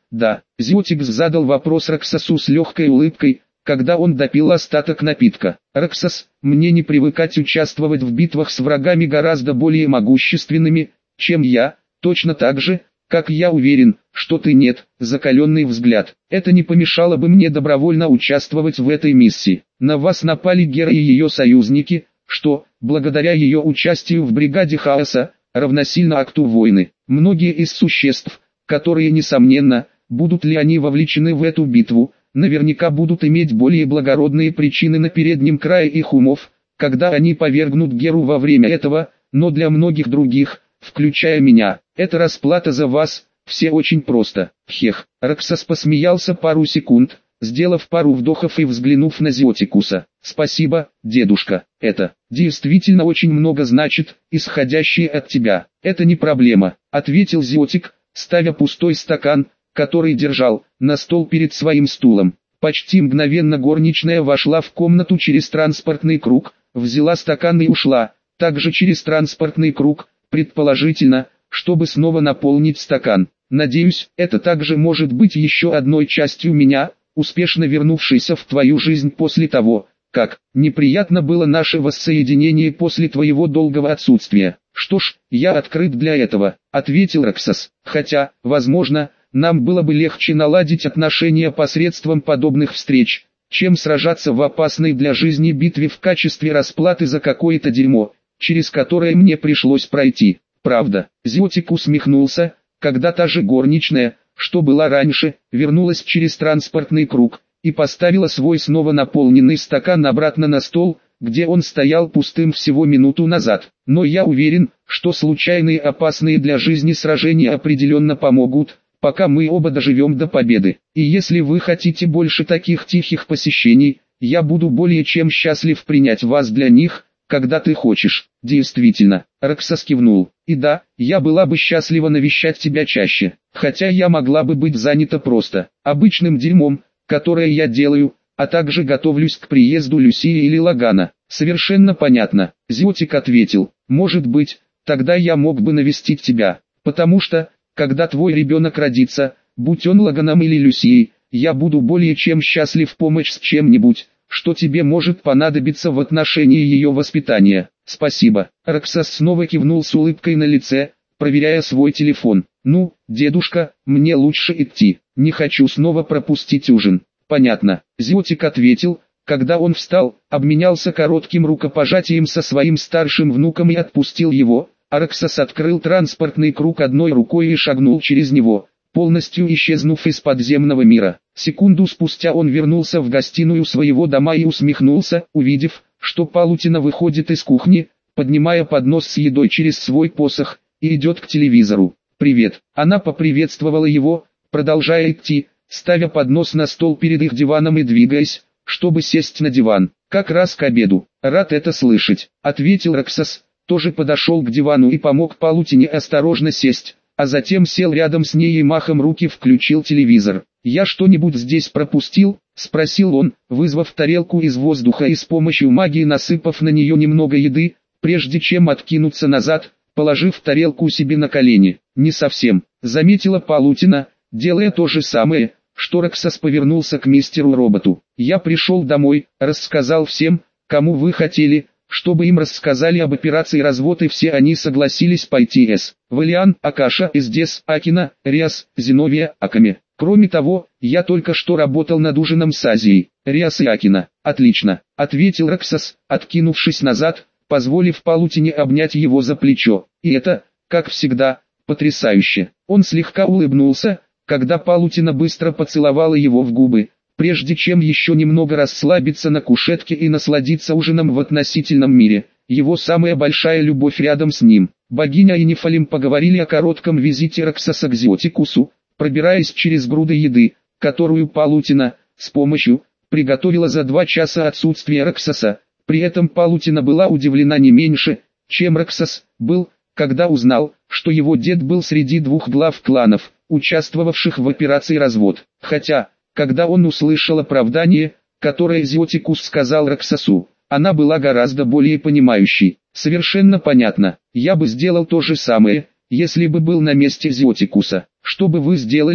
Да, Зиотикс задал вопрос Роксосу с легкой улыбкой, когда он допил остаток напитка. Роксос, мне не привыкать участвовать в битвах с врагами гораздо более могущественными, чем я, точно так же, как я уверен, что ты нет, закаленный взгляд. Это не помешало бы мне добровольно участвовать в этой миссии. На вас напали Гера и ее союзники, что, благодаря ее участию в бригаде хаоса, равносильно акту войны. Многие из существ, которые несомненно, будут ли они вовлечены в эту битву, наверняка будут иметь более благородные причины на переднем крае их умов, когда они повергнут Геру во время этого, но для многих других, включая меня, это расплата за вас, все очень просто. Хех, Роксос посмеялся пару секунд, сделав пару вдохов и взглянув на Зиотикуса. Спасибо, дедушка, это действительно очень много значит, исходящее от тебя. Это не проблема, ответил Зиотик, ставя пустой стакан, который держал, на стол перед своим стулом. Почти мгновенно горничная вошла в комнату через транспортный круг, взяла стакан и ушла, также через транспортный круг, предположительно, чтобы снова наполнить стакан. Надеюсь, это также может быть еще одной частью меня, успешно вернувшейся в твою жизнь после того, как неприятно было наше воссоединение после твоего долгого отсутствия. Что ж, я открыт для этого, ответил Роксос, хотя, возможно, нам было бы легче наладить отношения посредством подобных встреч, чем сражаться в опасной для жизни битве в качестве расплаты за какое-то дерьмо, через которое мне пришлось пройти. Правда, Зиотик усмехнулся, когда та же горничная, что была раньше, вернулась через транспортный круг, и поставила свой снова наполненный стакан обратно на стол, где он стоял пустым всего минуту назад. Но я уверен, что случайные опасные для жизни сражения определенно помогут, пока мы оба доживем до победы. И если вы хотите больше таких тихих посещений, я буду более чем счастлив принять вас для них, когда ты хочешь. Действительно, Роксос кивнул. И да, я была бы счастлива навещать тебя чаще, хотя я могла бы быть занята просто обычным дерьмом, которое я делаю, а также готовлюсь к приезду Люсии или Лагана. Совершенно понятно, Зиотик ответил. Может быть, тогда я мог бы навестить тебя, потому что, когда твой ребенок родится, будь он Лаганом или Люсией, я буду более чем счастлив помочь с чем-нибудь, что тебе может понадобиться в отношении ее воспитания. Спасибо. Роксос снова кивнул с улыбкой на лице, проверяя свой телефон. Ну, дедушка, мне лучше идти, не хочу снова пропустить ужин. Понятно, Зиотик ответил, когда он встал, обменялся коротким рукопожатием со своим старшим внуком и отпустил его, а Роксос открыл транспортный круг одной рукой и шагнул через него, полностью исчезнув из подземного мира. Секунду спустя он вернулся в гостиную своего дома и усмехнулся, увидев, что Палутина выходит из кухни, поднимая поднос с едой через свой посох, и идет к телевизору. «Привет!» Она поприветствовала его, продолжая идти, ставя поднос на стол перед их диваном и двигаясь, чтобы сесть на диван. «Как раз к обеду. Рад это слышать», — ответил Роксос, тоже подошел к дивану и помог Палутине осторожно сесть, а затем сел рядом с ней и махом руки включил телевизор. «Я что-нибудь здесь пропустил?» — спросил он, вызвав тарелку из воздуха и с помощью магии насыпав на нее немного еды, прежде чем откинуться назад, положив тарелку себе на колени. «Не совсем», — заметила Палутина, делая то же самое, что Роксос повернулся к мистеру Роботу. «Я пришел домой, рассказал всем, кому вы хотели, чтобы им рассказали об операции развод, и все они согласились пойти с Валиан, Акаша, Издес, Акина, Риас, Зиновия, Аками. Кроме того, я только что работал над ужином с Азией, Риас и Акина». «Отлично», — ответил Роксос, откинувшись назад, позволив Палутине обнять его за плечо. «И это, как всегда, потрясающе». Он слегка улыбнулся, когда Палутина быстро поцеловала его в губы, прежде чем еще немного расслабиться на кушетке и насладиться ужином в относительном мире, его самая большая любовь рядом с ним. Богиня и Нефалим поговорили о коротком визите Роксоса к Зиотикусу, пробираясь через груды еды, которую Палутина, с помощью, приготовила за 2 часа отсутствия Роксоса. При этом Палутина была удивлена не меньше, чем Роксос был, когда узнал, что его дед был среди 2 глав кланов, участвовавших в операции «Развод». Хотя, когда он услышал оправдание, которое Зиотикус сказал Роксосу, она была гораздо более понимающей. «Совершенно понятно, я бы сделал то же самое, если бы был на месте Зиотикуса. Что бы вы сделали,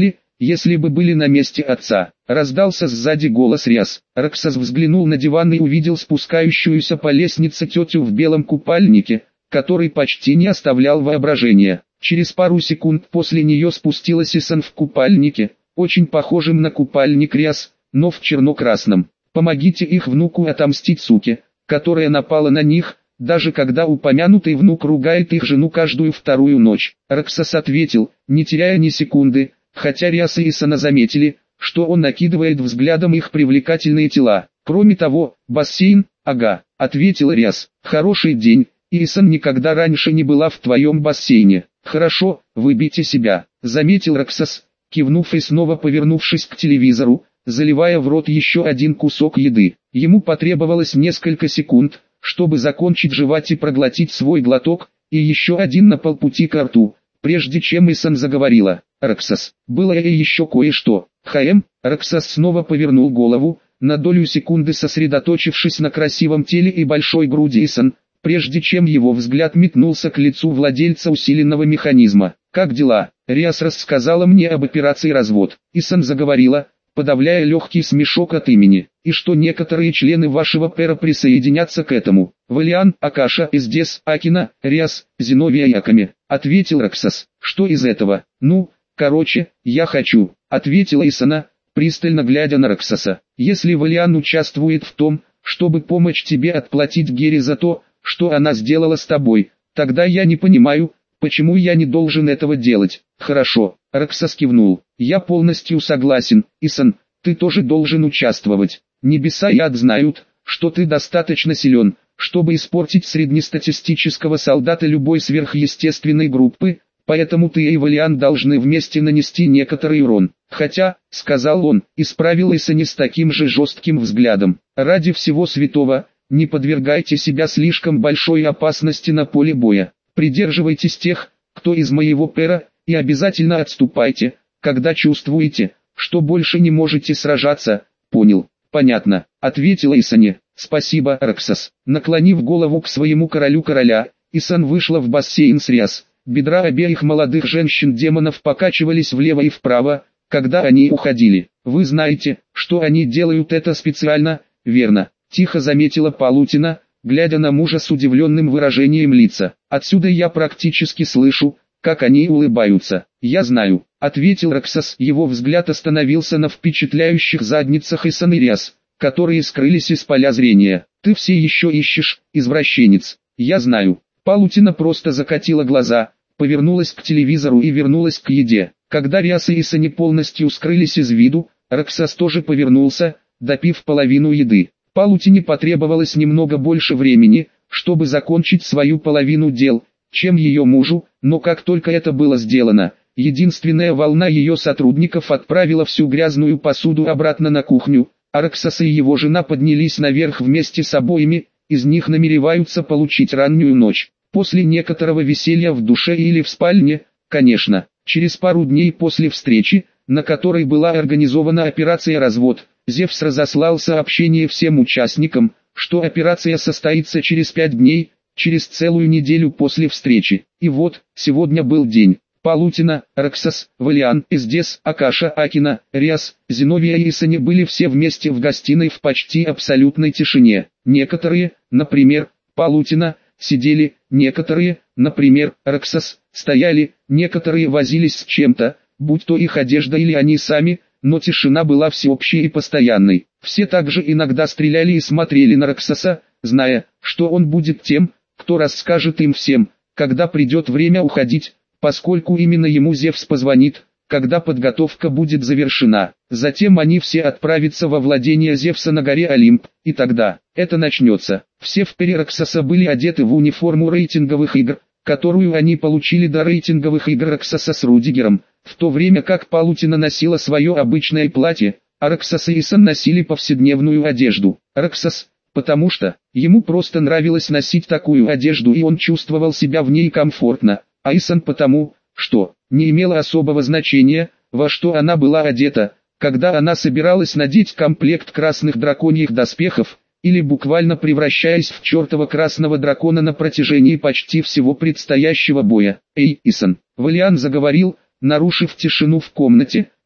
если бы были на месте отца. Раздался сзади голос Риас. Роксас взглянул на диван и увидел спускающуюся по лестнице тетю в белом купальнике, который почти не оставлял воображения. Через пару секунд после нее спустилась Исан в купальнике, очень похожим на купальник Риас, но в черно-красном. «Помогите их внуку отомстить суке, которая напала на них», даже когда упомянутый внук ругает их жену каждую вторую ночь. Роксас ответил, не теряя ни секунды, хотя Риас и Исана заметили, что он накидывает взглядом их привлекательные тела. «Кроме того, бассейн, ага», — ответил Риас. «Хороший день, Исан никогда раньше не была в твоем бассейне». «Хорошо, выбейте себя», — заметил Роксас, кивнув и снова повернувшись к телевизору, заливая в рот еще один кусок еды. Ему потребовалось несколько секунд, чтобы закончить жевать и проглотить свой глоток, и еще один на полпути к рту, прежде чем Исан заговорила. «Роксас, было и еще кое-что». Роксас снова повернул голову, на долю секунды сосредоточившись на красивом теле и большой груди Исан, прежде чем его взгляд метнулся к лицу владельца усиленного механизма. «Как дела?» Риас рассказала мне об операции «Развод». Исан заговорила, подавляя легкий смешок от имени, «и что некоторые члены вашего пэра присоединятся к этому». «Валиан, Акаша, Издес, Акина, Риас, Зиновия Яками», — ответил Роксас. «Что из этого?» «Ну, короче, я хочу», — ответила Исана, пристально глядя на Роксаса. «Если Валиан участвует в том, чтобы помочь тебе отплатить Гере за то, что она сделала с тобой, тогда я не понимаю, почему я не должен этого делать». «Хорошо», — Роксас кивнул. «Я полностью согласен, Исан, ты тоже должен участвовать. Небеса и ад знают, что ты достаточно силен, чтобы испортить среднестатистического солдата любой сверхъестественной группы, поэтому ты и Валиан должны вместе нанести некоторый урон». «Хотя», — сказал он, исправил Исани с таким же жестким взглядом, «ради всего святого, не подвергайте себя слишком большой опасности на поле боя. Придерживайтесь тех, кто из моего пэра, и обязательно отступайте, когда чувствуете, что больше не можете сражаться». «Понял, понятно», — ответила Исане. «Спасибо, Роксас». Наклонив голову к своему королю короля, Исан вышла в бассейн с Риас. Бедра обеих молодых женщин-демонов покачивались влево и вправо, когда они уходили. «Вы знаете, что они делают это специально, верно?» — тихо заметила Палутина, глядя на мужа с удивленным выражением лица. «Отсюда я практически слышу, как они улыбаются». «Я знаю», — ответил Роксас. Его взгляд остановился на впечатляющих задницах Исан и Риас, которые скрылись из поля зрения. «Ты все еще ищешь, извращенец». «Я знаю». Палутина просто закатила глаза, повернулась к телевизору и вернулась к еде. Когда Риас и Исани полностью скрылись из виду, Роксас тоже повернулся, допив половину еды. Палутине потребовалось немного больше времени, чтобы закончить свою половину дел, чем ее мужу, но как только это было сделано, единственная волна ее сотрудников отправила всю грязную посуду обратно на кухню, а Роксас и его жена поднялись наверх вместе с обоими, из них намереваются получить раннюю ночь. После некоторого веселья в душе или в спальне, конечно, через пару дней после встречи, на которой была организована операция «Развод», Зевс разослал сообщение всем участникам, что операция состоится через 5 дней, через целую неделю после встречи. И вот, сегодня был день. Палутина, Роксас, Валиан, Издес, Акаша, Акина, Риас, Зиновия и Исани были все вместе в гостиной в почти абсолютной тишине. Некоторые, например, Палутина, сидели, некоторые, например, Роксас, стояли, некоторые возились с чем-то, будь то их одежда или они сами, но тишина была всеобщей и постоянной. Все также иногда стреляли и смотрели на Роксаса, зная, что он будет тем, кто расскажет им всем, когда придет время уходить, поскольку именно ему Зевс позвонит, когда подготовка будет завершена. Затем они все отправятся во владение Зевса на горе Олимп, и тогда это начнется. Все в пэре Роксаса были одеты в униформу рейтинговых игр, которую они получили до рейтинговых игр Роксаса с Рудигером, в то время как Палутина носила свое обычное платье, а Роксас и Исан носили повседневную одежду. Роксас, потому что ему просто нравилось носить такую одежду и он чувствовал себя в ней комфортно, а Исан потому, что не имело особого значения, во что она была одета, когда она собиралась надеть комплект красных драконьих доспехов, или буквально превращаясь в чертова красного дракона на протяжении почти всего предстоящего боя. «Эй, Исан!» Валиан заговорил, нарушив тишину в комнате,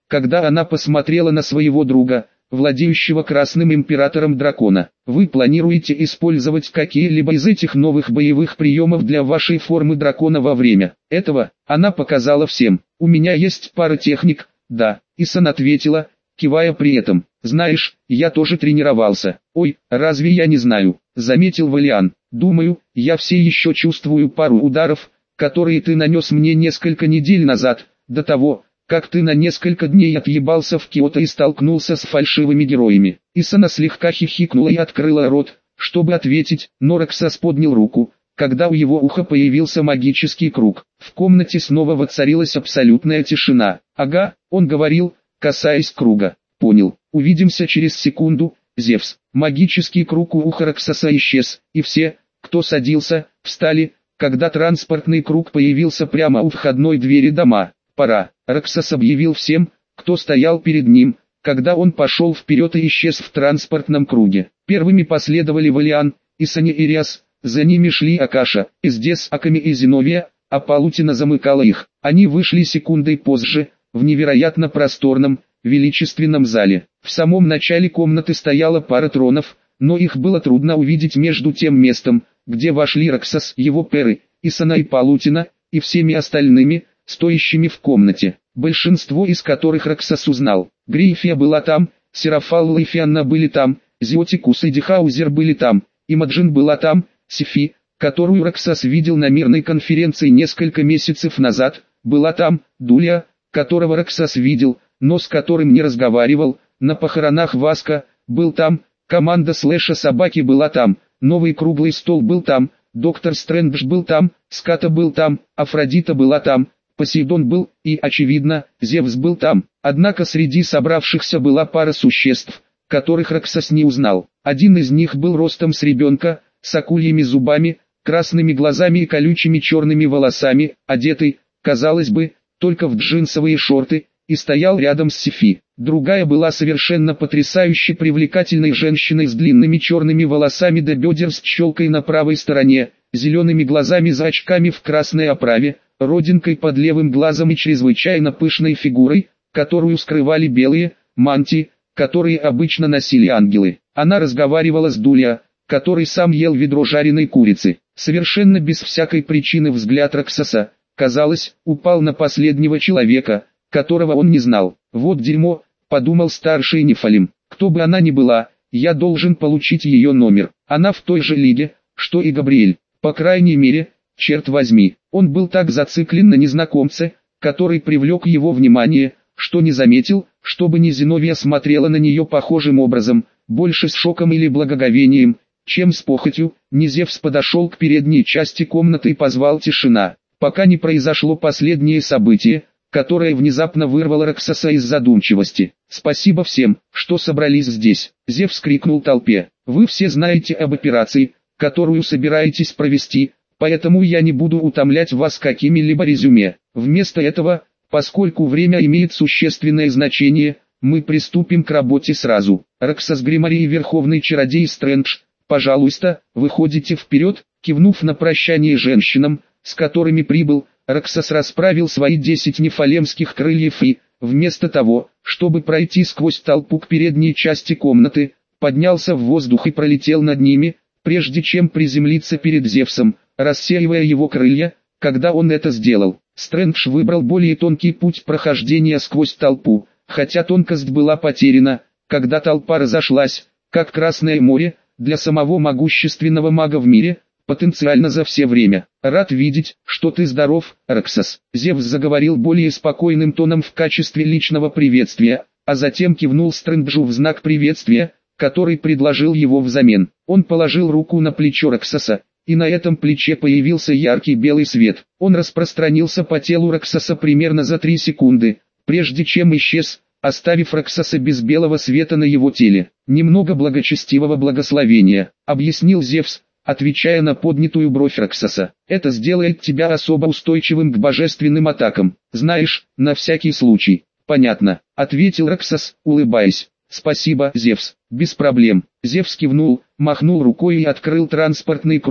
когда она посмотрела на своего друга, владеющего Красным Императором Дракона. Вы планируете использовать какие-либо из этих новых боевых приемов для вашей формы дракона во время этого? Она показала всем. У меня есть пара техник, да, Исан ответила, кивая при этом. Знаешь, я тоже тренировался. Ой, разве я не знаю, заметил Валиан. Думаю, я все еще чувствую пару ударов, которые ты нанес мне несколько недель назад, до того, как ты на несколько дней отъебался в Киото и столкнулся с фальшивыми героями. Исана слегка хихикнула и открыла рот, чтобы ответить, но Роксас поднял руку, когда у его уха появился магический круг. В комнате снова воцарилась абсолютная тишина. Ага, он говорил, касаясь круга. Понял, увидимся через секунду, Зевс. Магический круг у уха Роксаса исчез, и все, кто садился, встали, когда транспортный круг появился прямо у входной двери дома. Пора. Роксас объявил всем, кто стоял перед ним, когда он пошел вперед и исчез в транспортном круге. Первыми последовали Валиан, Исани и Риас, за ними шли Акаша, Издес, Аками и Зиновия, а Палутина замыкала их. Они вышли секундой позже, в невероятно просторном, величественном зале. В самом начале комнаты стояла пара тронов, но их было трудно увидеть между тем местом, где вошли Роксас, его перы, Исана и Палутина, и всеми остальными, стоящими в комнате, большинство из которых Роксас узнал. Грифия была там, Серафалла и Фианна были там, Зиотикус и Дихаузер были там, Имаджин была там, Сифи, которую Роксас видел на мирной конференции несколько месяцев назад, была там, Дулия, которого Роксас видел, но с которым не разговаривал, на похоронах Васка, был там, команда Слэша Собаки была там, новый круглый стол был там, доктор Стрэндж был там, Ската был там, Афродита была там, Посейдон был, и, очевидно, Зевс был там. Однако среди собравшихся была пара существ, которых Роксас не узнал. Один из них был ростом с ребенка, с акульями зубами, красными глазами и колючими черными волосами, одетый, казалось бы, только в джинсовые шорты, и стоял рядом с Сифи. Другая была совершенно потрясающе привлекательной женщиной с длинными черными волосами до бедер с челкой на правой стороне, зелеными глазами за очками в красной оправе, родинкой под левым глазом и чрезвычайно пышной фигурой, которую скрывали белые мантии, которые обычно носили ангелы. Она разговаривала с Дулия, который сам ел ведро жареной курицы. Совершенно без всякой причины взгляд Роксаса, казалось, упал на последнего человека, которого он не знал. «Вот дерьмо», — подумал старший Нефалим. «Кто бы она ни была, я должен получить ее номер. Она в той же лиге, что и Габриэль. По крайней мере, черт возьми». Он был так зациклен на незнакомце, который привлек его внимание, что не заметил, чтобы Зиновия смотрела на нее похожим образом, больше с шоком или благоговением, чем с похотью. Зевс подошел к передней части комнаты и позвал тишина, пока не произошло последнее событие, которое внезапно вырвало Роксаса из задумчивости. «Спасибо всем, что собрались здесь», — Зевс крикнул толпе. «Вы все знаете об операции, которую собираетесь провести, поэтому я не буду утомлять вас какими-либо резюме. Вместо этого, поскольку время имеет существенное значение, мы приступим к работе сразу. Роксас Гримари и Верховный Чародей Стрэндж, пожалуйста, выходите вперед». Кивнув на прощание женщинам, с которыми прибыл, Роксас расправил свои 10 нефалемских крыльев и, вместо того, чтобы пройти сквозь толпу к передней части комнаты, поднялся в воздух и пролетел над ними, прежде чем приземлиться перед Зевсом, рассеивая его крылья. Когда он это сделал, Стрэндж выбрал более тонкий путь прохождения сквозь толпу, хотя тонкость была потеряна, когда толпа разошлась, как Красное море, для самого могущественного мага в мире, потенциально за все время. «Рад видеть, что ты здоров, Роксас», — Зевс заговорил более спокойным тоном в качестве личного приветствия, а затем кивнул Стрэнджу в знак приветствия, который предложил его взамен. Он положил руку на плечо Роксаса, и на этом плече появился яркий белый свет. Он распространился по телу Роксаса примерно за 3 секунды, прежде чем исчез, оставив Роксаса без белого света на его теле. «Немного благочестивого благословения», — объяснил Зевс, отвечая на поднятую бровь Роксаса. «Это сделает тебя особо устойчивым к божественным атакам. Знаешь, на всякий случай». «Понятно», — ответил Роксас, улыбаясь. «Спасибо, Зевс, без проблем». Зевс кивнул, махнул рукой и открыл транспортный круг,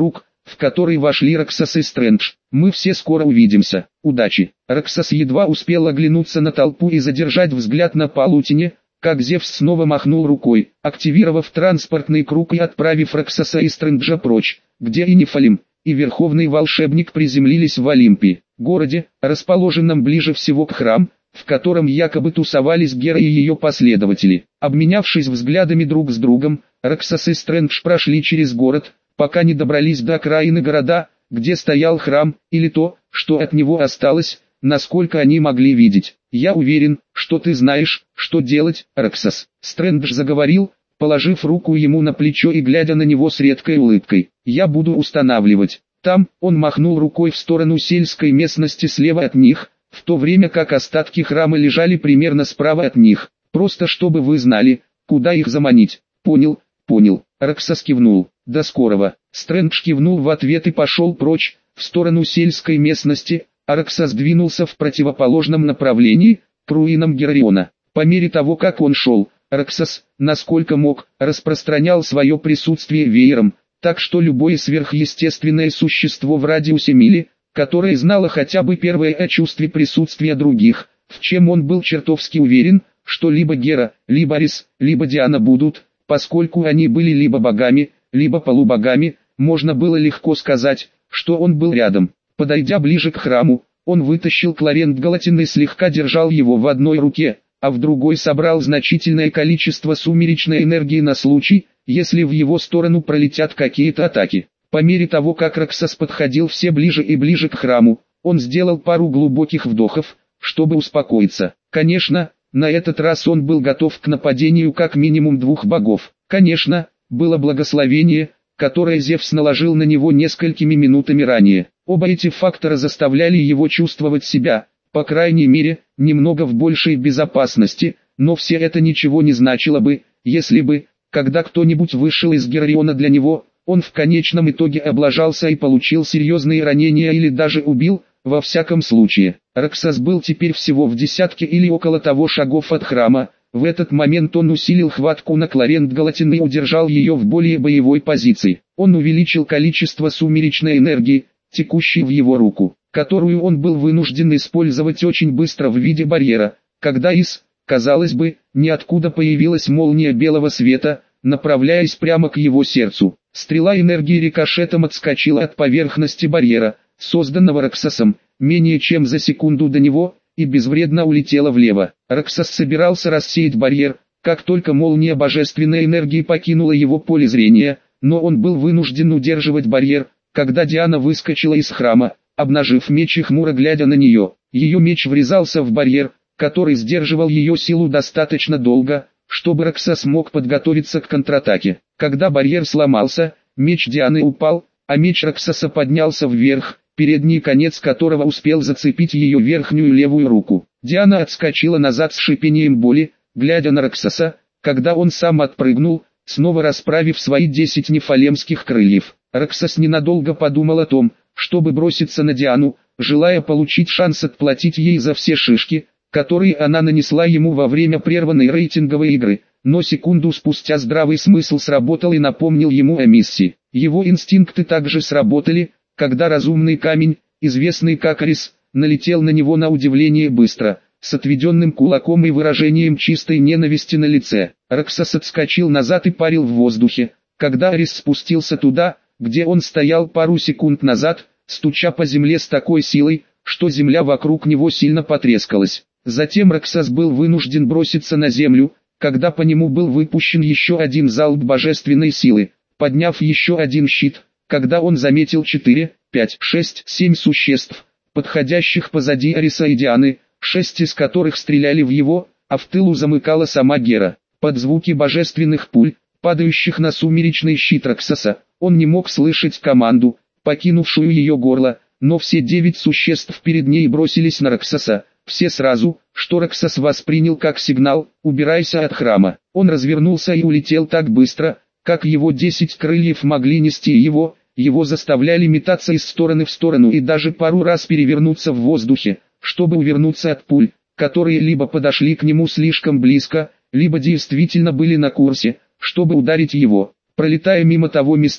в который вошли Роксос и Стрэндж. Мы все скоро увидимся. Удачи. Роксос едва успел оглянуться на толпу и задержать взгляд на полутени, как Зевс снова махнул рукой, активировав транспортный круг и отправив Роксоса и Стрэнджа прочь, где и Нефалим, и Верховный Волшебник приземлились в Олимпе, городе, расположенном ближе всего к храму, в котором якобы тусовались Гера и ее последователи. Обменявшись взглядами друг с другом, Роксос и Стрэндж прошли через город, пока не добрались до окраины города, где стоял храм, или то, что от него осталось, насколько они могли видеть. «Я уверен, что ты знаешь, что делать, Роксос», — Стрэндж заговорил, положив руку ему на плечо и глядя на него с редкой улыбкой. «Я буду устанавливать. Там», — он махнул рукой в сторону сельской местности слева от них, в то время как остатки храма лежали примерно справа от них. «Просто чтобы вы знали, куда их заманить». «Понял, понял», — Роксос кивнул. «До скорого». Стрэндж кивнул в ответ и пошел прочь, в сторону сельской местности, а Роксос двинулся в противоположном направлении, к руинам Герариона. По мере того, как он шел, Роксос, насколько мог, распространял свое присутствие веером, так что любое сверхъестественное существо в радиусе мили, которое знало хотя бы первое о чувстве присутствия других, в чем он был чертовски уверен, что либо Гера, либо Арис, либо Диана будут, поскольку они были либо богами, либо полубогами, можно было легко сказать, что он был рядом. Подойдя ближе к храму, он вытащил Кларент Галатин и слегка держал его в одной руке, а в другой собрал значительное количество сумеречной энергии на случай, если в его сторону пролетят какие-то атаки. По мере того, как Роксос подходил все ближе и ближе к храму, он сделал пару глубоких вдохов, чтобы успокоиться. Конечно, на этот раз он был готов к нападению как минимум двух богов. Конечно, было благословение, которое Зевс наложил на него несколькими минутами ранее. Оба эти фактора заставляли его чувствовать себя, по крайней мере, немного в большей безопасности, но все это ничего не значило бы, если бы, когда кто-нибудь вышел из Герариона для него, он в конечном итоге облажался и получил серьезные ранения или даже убил. Во всяком случае, Роксос был теперь всего в десятке или около того шагов от храма. В этот момент он усилил хватку на Кларент Галатин и удержал ее в более боевой позиции. Он увеличил количество сумеречной энергии, текущей в его руку, которую он был вынужден использовать очень быстро в виде барьера, когда казалось бы, ниоткуда появилась молния белого света, направляясь прямо к его сердцу. Стрела энергии рикошетом отскочила от поверхности барьера, созданного Роксосом, менее чем за секунду до него, и безвредно улетела влево. Роксос собирался рассеять барьер, как только молния божественной энергии покинула его поле зрения, но он был вынужден удерживать барьер, когда Диана выскочила из храма, обнажив меч и хмуро глядя на нее. Ее меч врезался в барьер, который сдерживал ее силу достаточно долго, чтобы Роксос мог подготовиться к контратаке. Когда барьер сломался, меч Дианы упал, а меч Роксоса поднялся вверх, передний конец которого успел зацепить ее верхнюю левую руку. Диана отскочила назад с шипением боли, глядя на Роксоса, когда он сам отпрыгнул, снова расправив свои 10 нефалемских крыльев. Роксос ненадолго подумал о том, чтобы броситься на Диану, желая получить шанс отплатить ей за все шишки, которые она нанесла ему во время прерванной рейтинговой игры, но секунду спустя здравый смысл сработал и напомнил ему о миссии. Его инстинкты также сработали, когда разумный камень, известный как Арис, налетел на него на удивление быстро, с отведенным кулаком и выражением чистой ненависти на лице. Роксос отскочил назад и парил в воздухе, когда Арис спустился туда, где он стоял пару секунд назад, стуча по земле с такой силой, что земля вокруг него сильно потрескалась. Затем Роксос был вынужден броситься на землю, когда по нему был выпущен еще один залп божественной силы, подняв еще один щит, когда он заметил 4, 5, 6, 7 существ, подходящих позади Ариса и Дианы, 6 из которых стреляли в его, а в тылу замыкала сама Гера. Под звуки божественных пуль, падающих на сумеречный щит Роксоса, он не мог слышать команду, покинувшую ее горло, но все 9 существ перед ней бросились на Роксоса, все сразу, что Роксос воспринял как сигнал: «Убирайся от храма». Он развернулся и улетел так быстро, как его 10 крыльев могли нести его заставляли метаться из стороны в сторону и даже пару раз перевернуться в воздухе, чтобы увернуться от пуль, которые либо подошли к нему слишком близко, либо действительно были на курсе, чтобы ударить его. Пролетая мимо того места,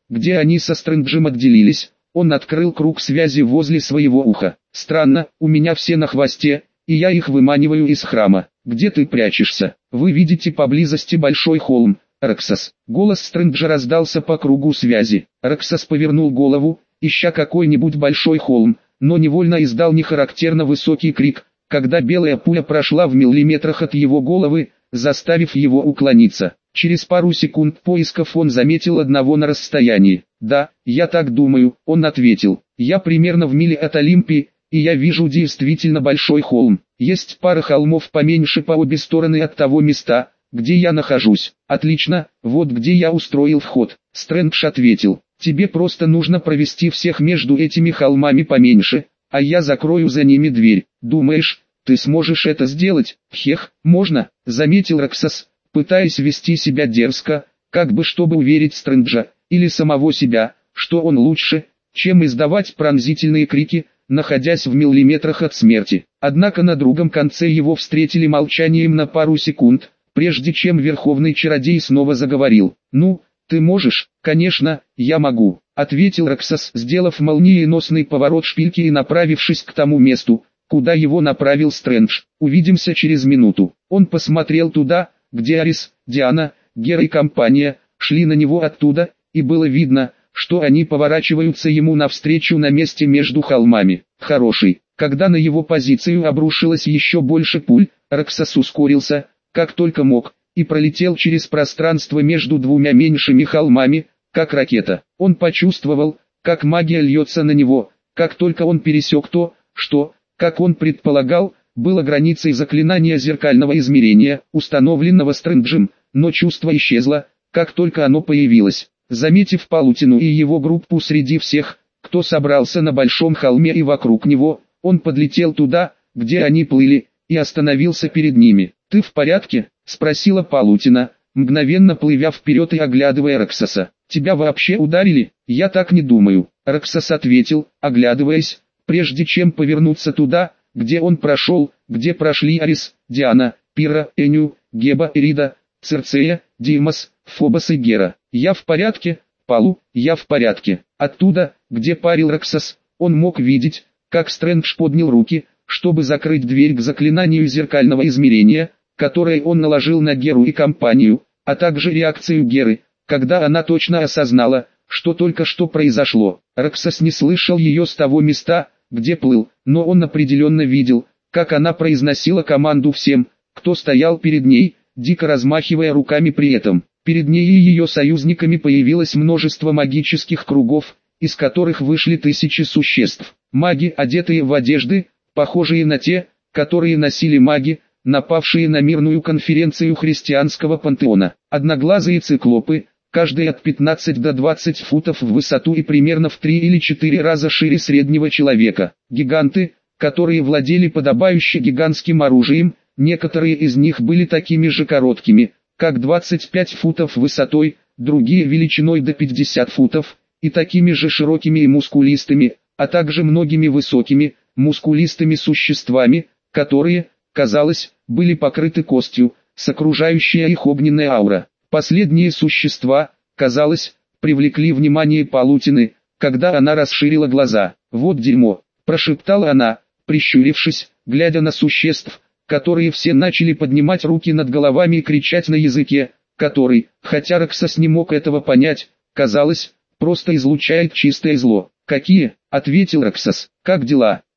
где они со Стрэнджем отделились, он открыл круг связи возле своего уха. «Странно, у меня все на хвосте, и я их выманиваю из храма. Где ты прячешься? Вы видите поблизости большой холм, Роксас». Голос Стрэнджа раздался по кругу связи. Роксас повернул голову, ища какой-нибудь большой холм, но невольно издал нехарактерно высокий крик, когда белая пуля прошла в миллиметрах от его головы, заставив его уклониться. Через пару секунд поисков он заметил одного на расстоянии. «Да, я так думаю», — он ответил. «Я примерно в миле от Олимпии, и я вижу действительно большой холм. Есть пара холмов поменьше по обе стороны от того места, где я нахожусь». «Отлично, вот где я устроил вход», — Стрэндж ответил. «Тебе просто нужно провести всех между этими холмами поменьше, а я закрою за ними дверь. Думаешь, ты сможешь это сделать?» «Хех, можно», — заметил Роксас, пытаясь вести себя дерзко, как бы чтобы уверить Стрэнджа, или самого себя, что он лучше, чем издавать пронзительные крики, находясь в миллиметрах от смерти. Однако на другом конце его встретили молчанием на пару секунд, прежде чем Верховный Чародей снова заговорил. «Ну, ты можешь?» «Конечно, я могу», — ответил Роксас, сделав молниеносный поворот шпильки и направившись к тому месту, куда его направил Стрэндж. «Увидимся через минуту». Он посмотрел туда, где Арис, Диана, Гера и компания шли на него оттуда, и было видно, что они поворачиваются ему навстречу на месте между холмами. «Хороший». Когда на его позицию обрушилось еще больше пуль, Роксас ускорился, как только мог, и пролетел через пространство между двумя меньшими холмами, как ракета. Он почувствовал, как магия льется на него, как только он пересек то, что, как он предполагал, было границей заклинания зеркального измерения, установленного Стрэнджем, но чувство исчезло, как только оно появилось. Заметив Палутину и его группу среди всех, кто собрался на большом холме и вокруг него, он подлетел туда, где они плыли, и остановился перед ними. «Ты в порядке?» — спросила Палутина, мгновенно плывя вперед и оглядывая Роксаса. «Тебя вообще ударили?» «Я так не думаю», — Роксас ответил, оглядываясь, прежде чем повернуться туда, где он прошел, где прошли Арис, Диана, Пира, Эню, Геба, Эрида, Церцея, Димас, Фобос и Гера. «Я в порядке, Палу, я в порядке». Оттуда, где парил Роксас, он мог видеть, как Стрэндж поднял руки, чтобы закрыть дверь к заклинанию зеркального измерения, которое он наложил на Геру и компанию, а также реакцию Геры, когда она точно осознала, что только что произошло. Роксас не слышал ее с того места, где плыл, но он определенно видел, как она произносила команду всем, кто стоял перед ней, дико размахивая руками при этом. Перед ней и ее союзниками появилось множество магических кругов, из которых вышли тысячи существ. Маги, одетые в одежды, похожие на те, которые носили маги, напавшие на мирную конференцию христианского пантеона. Одноглазые циклопы, каждый от 15 до 20 футов в высоту и примерно в 3 или 4 раза шире среднего человека. Гиганты, которые владели подобающе гигантским оружием, некоторые из них были такими же короткими, как 25 футов высотой, другие величиной до 50 футов, и такими же широкими и мускулистыми, а также многими высокими, мускулистыми существами, которые, казалось, были покрыты костью, с окружающей их огненной аура. Последние существа, казалось, привлекли внимание Палутины, когда она расширила глаза. «Вот дерьмо», – прошептала она, прищурившись, глядя на существ, которые все начали поднимать руки над головами и кричать на языке, который, хотя Роксас не мог этого понять, казалось, просто излучает чистое зло. «Какие?» – ответил Роксас. «Как дела?»